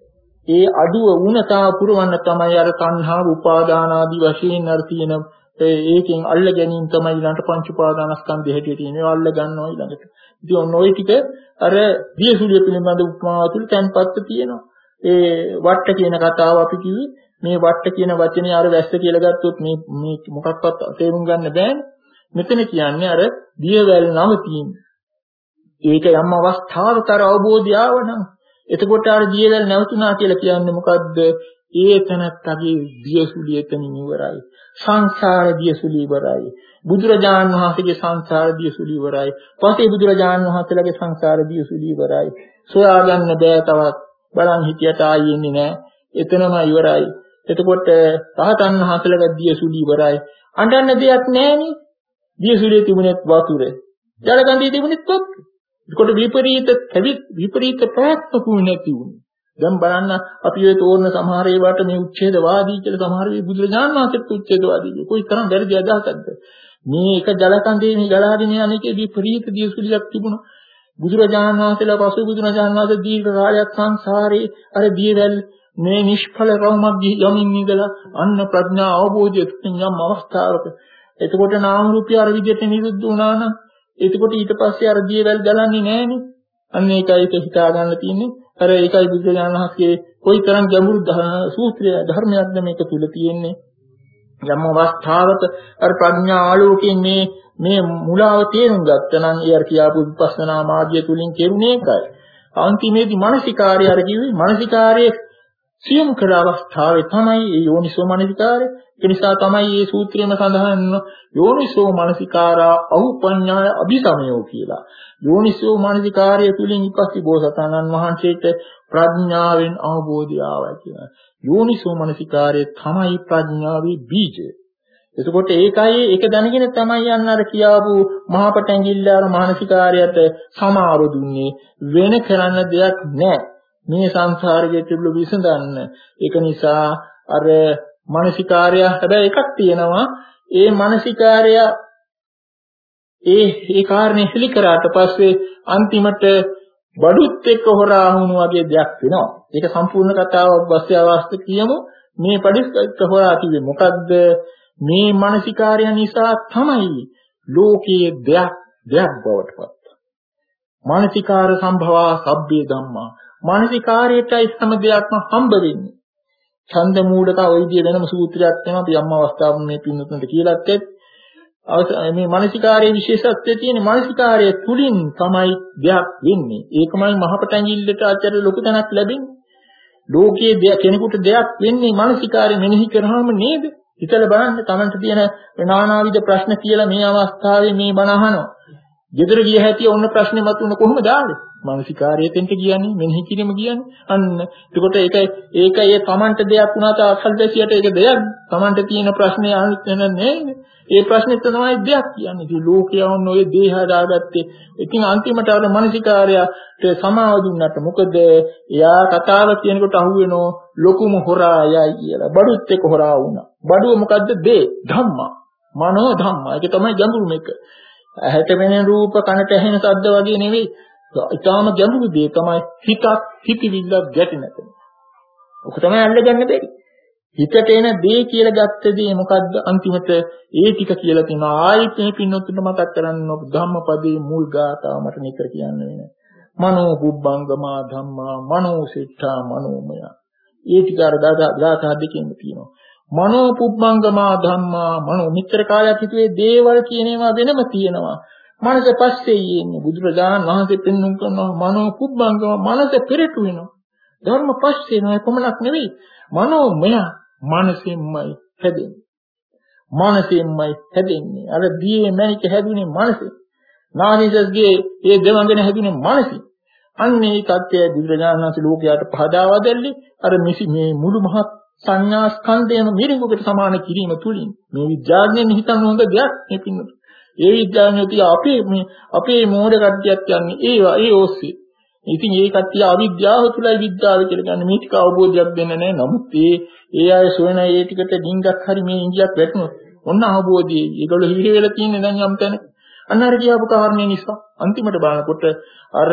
ඒ අඩුව වුණතා පුරවන්න තමයි අර තණ්හා උපාදාන ආදී වශයෙන් අර තියෙන ඒකෙන් අල්ල ගැනීම තමයි ඊළඟට පංච උපාදානස්කන්ධය හැටියට තියෙන්නේ අල්ල ගන්නවා ඊළඟට. ඉතින් ඔන්න ඔය ටික අර දියසුලිය පිළිබඳ උපමාව තුළ තැන්පත්ව තියෙනවා. ඒ වට්ට කියන කතාව අපි කිව්වේ මේ වට්ට කියන වචනේ අර වැස්ස කියලා ගත්තොත් මේ මේ මොකක්වත් තේරුම් ගන්න බෑනේ. මෙතන කියන්නේ අර දියවැල් නවතින. ඒක යම් අවස්ථාවකතර අවබෝධය ආවනම් එතකොට අර දියවැල් නැවතුණා කියලා කියන්නේ මොකද්ද? ඒ තැනත්තගේ දියසුලිය එතනින් ඉවරයි. සංසාර දියසුලිය ඉවරයි. බුදුරජාණන් වහන්සේගේ සංසාර දියසුලිය ඉවරයි. පස්සේ බුදුරජාණන් වහන්සේලාගේ සංසාර දියසුලිය ඉවරයි. සොයාගන්න බෑ තවත්. බලන් හිටියට ආයෙ එන්නේ නෑ. එතනම ඉවරයි. එතකොට රහතන් වහන්සේලාගේ දියසුලිය ඉවරයි. අඬන්න දෙයක් නෑනේ. දියසුලිය තිබුණෙත් වතුර. ජලකඳේ තිබුණෙත් වතුර. එතකොට විපරීත විපරීත ප්‍රාත්මකුයි නැති වුණේ. දැන් බලන්න අපි ඔය තෝරන සමහර ඒවාට මේ උච්ඡේදවාදී කියලා සමහර වෙයි බුදුරජාණන් වහන්සේත් උච්ඡේදවාදී කියලා. කොයි තරම් වැරදි අදහසක්ද? මේ එක ජලකඳේ මේ ගලාගෙන යන එකේ විපරීත දියසුලියක් තිබුණා. බුදුරජාණන් වහන්සේලා පසු බුදුරජාණන් වහන්සේ දීර්ඝ කාලයක් සංසාරේ අර දියවැල් මේ නිෂ්ඵල රවුමක් යමින් ඉඳලා අන්න ප්‍රඥා අවබෝධයෙන් යම් අවස්ථාවක එතකොට නාම රූපය අර විදිහට නිරුද්ධ වුණා නම් එතකොට ඊට පස්සේ අර දියවැල් ගලන්නේ නැහනේ. අන්න ඒකයි ඒක හිතා ගන්න තියෙන්නේ. අර ඒකයි බුදුරජාණන් වහන්සේ කොයිතරම් ගැඹුරු සූත්‍රය ධර්මයක්ද මේක තුල තියෙන්නේ. යම් අවස්ථාවක අර ප්‍රඥා ආලෝකයෙන් මේ මේ මුලාව තේරුම් ගත්තා නම් ඒ අර කියාපු විපස්සනා මාර්ගය තුලින් කෙරුණේ ඒකයි. අන්තිමේදී මානසිකාර්ය අර කිව්වේ මානසිකාර්යයේ සියුම් කළ අවස්ථාවේ තමයි ඒ යෝනිසෝ මනසිකාරය. ඒ නිසා තමයි මේ සූත්‍රයේම සඳහන් යෝනිසෝ මනසිකාරා අහුපඤ්ඤාය අභිසමයෝ කියලා. යෝනිසෝ මනසිකාරය තුලින් ඉපස්ති බෝසතාණන් වහන්සේට ප්‍රඥාවෙන් අවබෝධය ආවා කියලා. යෝනිසෝ මනසිකාරය තමයි ප්‍රඥාවේ බීජය. එතකොට ඒකයි ඒක දැනගෙන තමයි යන්න අර කියාපු මහපටැඟිල්ල අර මානසිකාරයට සමාව දුන්නේ. වෙන කරන්න දෙයක් නැහැ. මේ සංසාරයේ තිබුණු විසඳන්න. ඒක නිසා අර මානසිකාර්ය හැබැයි එකක් තියෙනවා. ඒ මානසිකාර්ය ඒ ඒ කාරණේ හිලි කරාට පස්සේ අන්තිමට බඩුත් එක්ක හොරා වුණු වගේ දෙයක් වෙනවා. ඒක සම්පූර්ණ කතාවක් පස්සේ අවස්ථ කියමු. මේ බඩුත් එක්ක හොරා කිව්වේ මොකද්ද? මේ මානසිකාර්ය නිසා තමයි ලෝකයේ දෙයක් දෙයක් බවට පත්. මානසිකාර සම්භවා සබ්බේ ධම්මා මානසිකාරයටයි හැම දෙයක්ම හම්බ වෙන්නේ. ඡන්ද මූලක ওই විදිය වෙනම සූත්‍රයක් තියෙනවා. අපි යම් අවස්ථාවක මේ පින්නතුන්ට කියලාත් මේ මානසිකාරයේ විශේෂත්වය තියෙන මානසිකාරයේ තුලින් තමයි දෙයක් වෙන්නේ. ඒකමයි මහපටැඟිල්ලට අතර ලොකු තැනක් ලැබෙන්නේ. ලෝකයේ දෙයක් කෙනෙකුට දෙයක් වෙන්නේ මානසිකාරයේ මෙනෙහි කරාම නේද? හිතලා බලන්න තමන්ට තියෙන නානාවිද ප්‍රශ්න කියලා මේ අවස්ථාවේ මේ බණ අහනවා. ගෙදර ගිය හැටි ඔන්න ප්‍රශ්නේ මතුන කොහොමද ආවේ? මානසිකාරයේ තෙන්ට කියන්නේ මෙනෙහි කිරීම කියන්නේ. අන්න එතකොට ඒක ඒක ඒ තමන්ට දෙයක් වුණාට අසල්වැසියට ඒක දෙයක්. තමන්ට තියෙන ප්‍රශ්නේ අනිත් නේද? ඒ ප්‍රශ්නේ තමයි දෙයක් කියන්නේ. ඉතින් ලෝකයන් ඔය දේහ හදාගත්තේ. ඉතින් අන්තිමට අර මානසිකාරයට සමාව දුන්නට මොකද එයා කතාව කියනකොට අහුවෙනෝ ලොකුම හොරා යයි කියලා. බඩුත් එක්ක හොරා වුණා. බඩුව මොකද්ද? දේ ධම්මා. මනෝ ධම්මා. ඒක තමයි ගැඹුරුම එක. ඇහැට වෙන රූප කනට ඇහෙන ශබ්ද වගේ නෙවෙයි. ඊටාම ගැඹුරු දේ තමයි හිතක් හිතවිල්ලක් ගැටෙන එක. ඔක තමයි අල්ලගන්න බැරි. හිතට එන දේ කියලා ගත්ත දේ මොකද්ද? අන්තිමට ඒ ටික කියලා තියෙනවා. ආයෙත් මේ පින්නොත්තුන්ට මතක් කරන්න ඕන ධම්මපදයේ මුල් ගාථාව මට නිතර කියන්න වෙනවා. මනෝ බුබ්බංගමා ධම්මා මනෝ සිට්ඨා මනෝමය. ඒ ටික අර ගාථා දෙකෙන් තියෙනවා. මනෝ පුබ්බංගමා ධම්මා මනෝ මිත්‍ර කාලයක් හිතුවේ දේවල් කියන ඒවා වෙනම තියෙනවා. මනස පස්සේ යන්නේ බුදුරජාණන් වහන්සේ පෙන්වුම් කරනවා මනෝ පුබ්බංගම මනස පෙරටු වෙනවා. ධර්ම පස්සේ නෑ කොමනක් නෙවෙයි. මනෝමය මනසෙන්මයි හැදෙන්නේ. මනසෙන්මයි හැදෙන්නේ. අර දියේ මැනික හැදුනේ මනසෙන්. නාගිසස්ගේ ඒ දෙවඟන හැදුනේ මනසෙන්. අන්නේ තත්ත්වය බුදුරජාණන් වහන්සේ ලෝකයට පහදාවා දෙල්ලි අර මේ මුළු මහත් සංඥා ස්කන්ධයම මිරිඟුකට සමාන කිරීම තුලින් මේ විද්‍යාඥයන් හිතන හොඳ දෙයක් මේ පින්නතු. ඒ විද්‍යාඥයෝ අපේ මේ අපේ මෝඩ කට්ටියක් කියන්නේ ඒවා ඒ ඔස්සේ. ඉතින් ඒ කට්ටිය අවිද්‍යාව තුලයි විද්‍යාව කියලා කියන්නේ මේ ටික අවබෝධයක් දෙන්න නැහැ. නමුත් ඒ ඒ අය සොයන ඒ ටිකට ඩිංගක් හරි මේ ඉංගියක් වැටුණොත් ඔන්න අවබෝධයයි. ඒගොල්ලෝ හිර වෙලා තියෙන්නේ දැන් යම් තැනක. අන්න අර කියපු කාරණේ නිසා අන්තිමට බලනකොට අර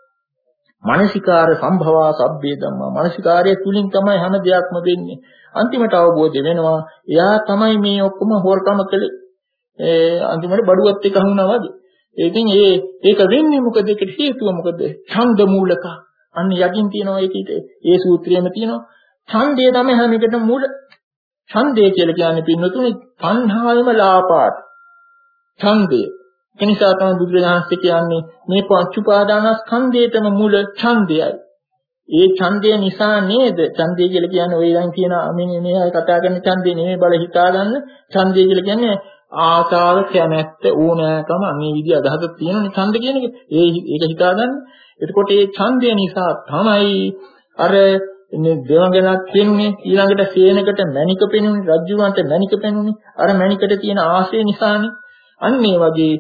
මානසිකාර සම්භවා සබ්බේ ධම්මා මානසිකාරය තුලින් තමයි හැම දෙයක්ම වෙන්නේ. අන්තිමට අවබෝධ වෙනවා එයා තමයි මේ ඔක්කොම හොරකම කළේ. ඒ අන්තිමට බඩුවත් එක හුණා වගේ. ඉතින් ඒ ඒක වෙන්නේ මොකද? ඒකට හේතුව මොකද? ඡන්ද මූලක. අන්න යකින් තියෙනවා ඒකite. ඒ සූත්‍රයේම තියෙනවා. ඡන්දය තමයි හැම එකටම මූල. ඡන්දය කියලා කියන්නේ පින්නතුනේ තණ්හාවෙම ලාපාට. ඡන්දය. ඒ නිසා තමයි බුදුරජාණන් කියන්නේ මේ පංච උපාදානස්කන්ධයේතම මූල ඡන්දයයි. ඒ ඡන්දය නිසා නේද? ඡන්දය කියලා කියන්නේ ඔය ළඟ තියෙන මේ මේ අය කතා කරන ඡන්දේ නෙමෙයි බල හිතා ගන්න. ඡන්දය කියලා කියන්නේ ආසාව කැමැත්ත ඕනෑකම මේ විදිහ අදහසක් තියෙනනේ ඡන්ද කියන එක. ඒ ඒක හිතා ගන්න. එතකොට මේ ඡන්දය නිසා තමයි අර දෙවඟනක් වෙන්නේ ඊළඟට සේනකට මණික පෙනුනේ රජුවන්ට මණික පෙනුනේ අර මණිකට තියෙන ආශය නිසානේ. අන්න ඒ වගේ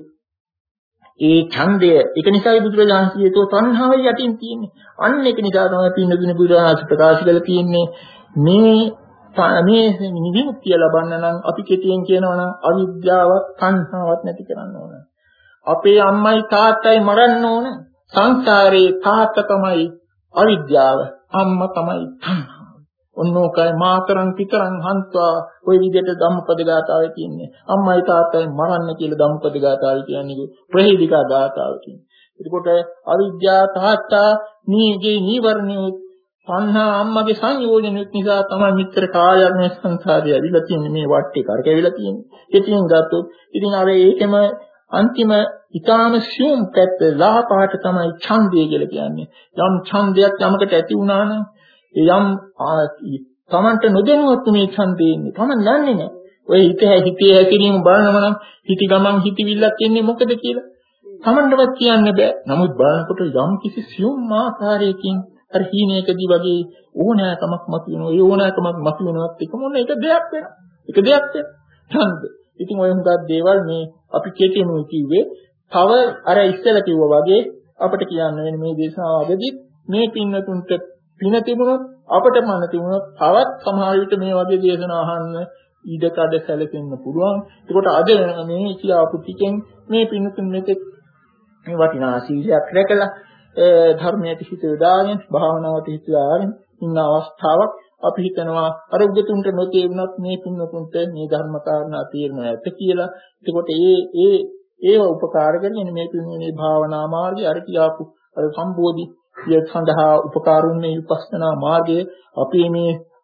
ඒ ඡන්දය ඒක නිසායි බුදුරජාණන් කියතෝ තණ්හාවයි යටින් තියෙන්නේ. අන්න ඒක නිසා තමයි පින්නදුනේ බුදුරජාණන් ප්‍රකාශ කරලා තියෙන්නේ මේ මේ නිවිමුක්තිය ලබන්න නම් අපි කෙටියෙන් කියනවා නම් අවිද්‍යාවත් තණ්හාවත් නැති කරන්න ඕන. අපේ අම්මයි තාත්තයි මරන්න ඕන. සංසාරේ තාත්තා තමයි අවිද්‍යාව, අම්මා තමයි තණ්හාව. ඔන්නෝකයි මාතරං පිතරං හන්ත්වා ওই විදිහට ධම්මපද ගාථාවේ තියෙන්නේ. අම්මයි තාත්තයි මරන්න කියලා ධම්මපද ගාථාවේ කියන්නේ ප්‍රහේලිකා ගාථාව කියන්නේ. එතකොට අවිද්‍යාව තාත්තා නීගේ නීවරණයෝ තණ්හා අම්මගේ සංයෝජනෙත් නිසා තමයි මිත්‍ර කායයක් මේ සංසාරේ ඇවිල්ලා තියෙන්නේ මේ වටේ කරකැවිලා තියෙන්නේ. ඉතින් ගත්තොත් ඉතින් අර ඒකම අන්තිම ඊටාම සියුම් පැත්ත ලාපාට තමයි ඡන්දය කියලා කියන්නේ. යම් ඡන්දයක් යමකට ඇති වුණා නම් යම් තමන්ට නොදැනුවත් මේ ඡන්දේ ඉන්නේ. තමන් දන්නේ නැහැ. ඔය හිතේ හිතේ හැකිරීම බලනම නම් හිත ගමන් හිතවිල්ලක් එන්නේ මොකද කියලා. තමන්ටවත් කියන්න බෑ. නමුත් බලනකොට යම් කිසි සියුම් ආකාරයකින් අර හීනයකදී වගේ ඕනෑකමක් මතුවෙනවා. ඒ ඕනෑකමක් මතුවෙනවත් එක මොන එක දෙයක් වෙනවා. එක දෙයක් වෙනවා. ඡන්ද. ඉතින් ඔය හුඟක් දේවල් මේ අපි කෙටිම කිව්වේ. තව අර ඉස්සෙල්ලා කිව්වා වගේ අපිට කියන්න වෙන මේ දේශනාවකදී මේ පින්නතුන්ට පින තිබුණොත් අපට මන තිබුණොත් තවත් සමහර විට මේ වගේ දේශනා අහන්න ඊට කඩ සැලසෙන්න පුළුවන්. ඒකට අද මේ කියාපු ටිකෙන් මේ පින්නතුන් මෙතෙක් මේ වටිනා සීලයක් රැකලා ධර්මයට හිත යොදාගෙන භාවනාවට හිත යොදාගෙන ඉන්න අවස්ථාවක් අපි හිතනවා අර උගතුන්ට නොතේරුණත් මේ පින්නතුන්ට මේ ධර්ම කාරණා තේරෙනවා ඇත කියලා. ඒකට ඒ ඒ ඒව උපකාර කරගෙන මේ පින්නේ භාවනා මාර්ගය අර කියාපු අර සම්බෝධි සිය සඳහා උපකාරුන්නේ විපස්සනා මාර්ගයේ අපේ මේ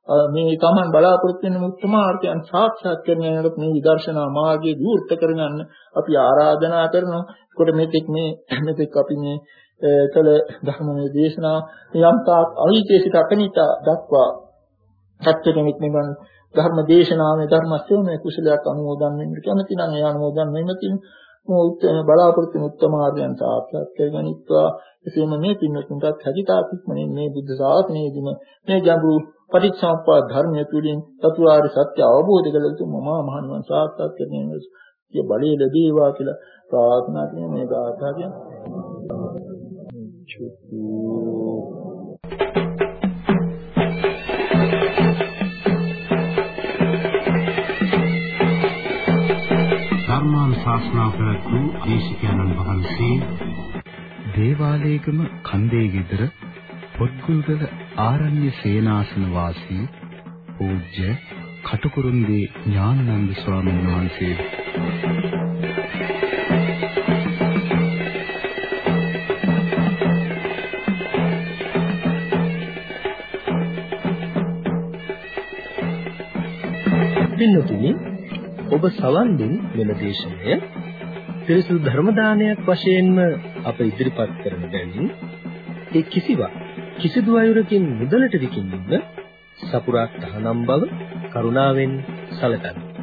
මේ Taman බලාපොරොත්තු වෙන උත්තමාර්ථයන් සාක්ෂාත් කරගන්නට මේ විදර්ශනා මාර්ගයේ විවෘත කරගන්න අපි ආරාධනා කරනවා. ඒකට මෙතෙක් මේ මෙතෙක් අපි මේ කළ ධර්මයේ දේශනා යම් තාක් අවිචේ සිට අකනිත දක්වා සත්‍යකෙනෙක් නිවන් ධර්ම දේශනාවේ ධර්ම ශ්‍රවණයේ කුසලයක් අනුමෝදන් වෙන්න කැමති නම් ඒ අනුමෝදන් වෙන්න තියෙන මොහොතේ බලාපොරොත්තු වෙන උත්තමාර්යයන් සාක්ෂාත් කරගනිත්වා. එසේම මේ පින්වත්න්ටත් හැකිතාක්මනේ මේ බුද්ධ ශාසනයේදීම මේ ගැඹුරු පටිච්චසමුප්පාද ධර්මයේ තුලින් චතුරාර්ය සත්‍ය අවබෝධ කළ යුතු මහා මහණන් සාක්ෂාත් කරගන්න කිය බලය ලැබේවා කියලා ප්‍රාර්ථනා කරන මේ ගාථා ධර්මානුශාසනා ප්‍රවතු දේශිකානන් වහන්සේ දේවාලේගම කන්දේ ගෙදර පොත්ගුල්ගල ආරණ්‍ය සේනාසන වාසී පූජ්‍ය කටුකුරුන්දී ඥානানন্দ ස්වාමීන් වහන්සේ පින්තුනි ඔබ සවන් දුන් මෙම දේශනය පිරිසුදු ධර්ම දානයක් වශයෙන්ම අප ඉදිරිපත් කරන බැවින් ඒ කිසිවක් කිසිදු අයුරකින් මුදලට විකිණීම සපුරා තහනම් බව කරුණාවෙන් සැලකන්න.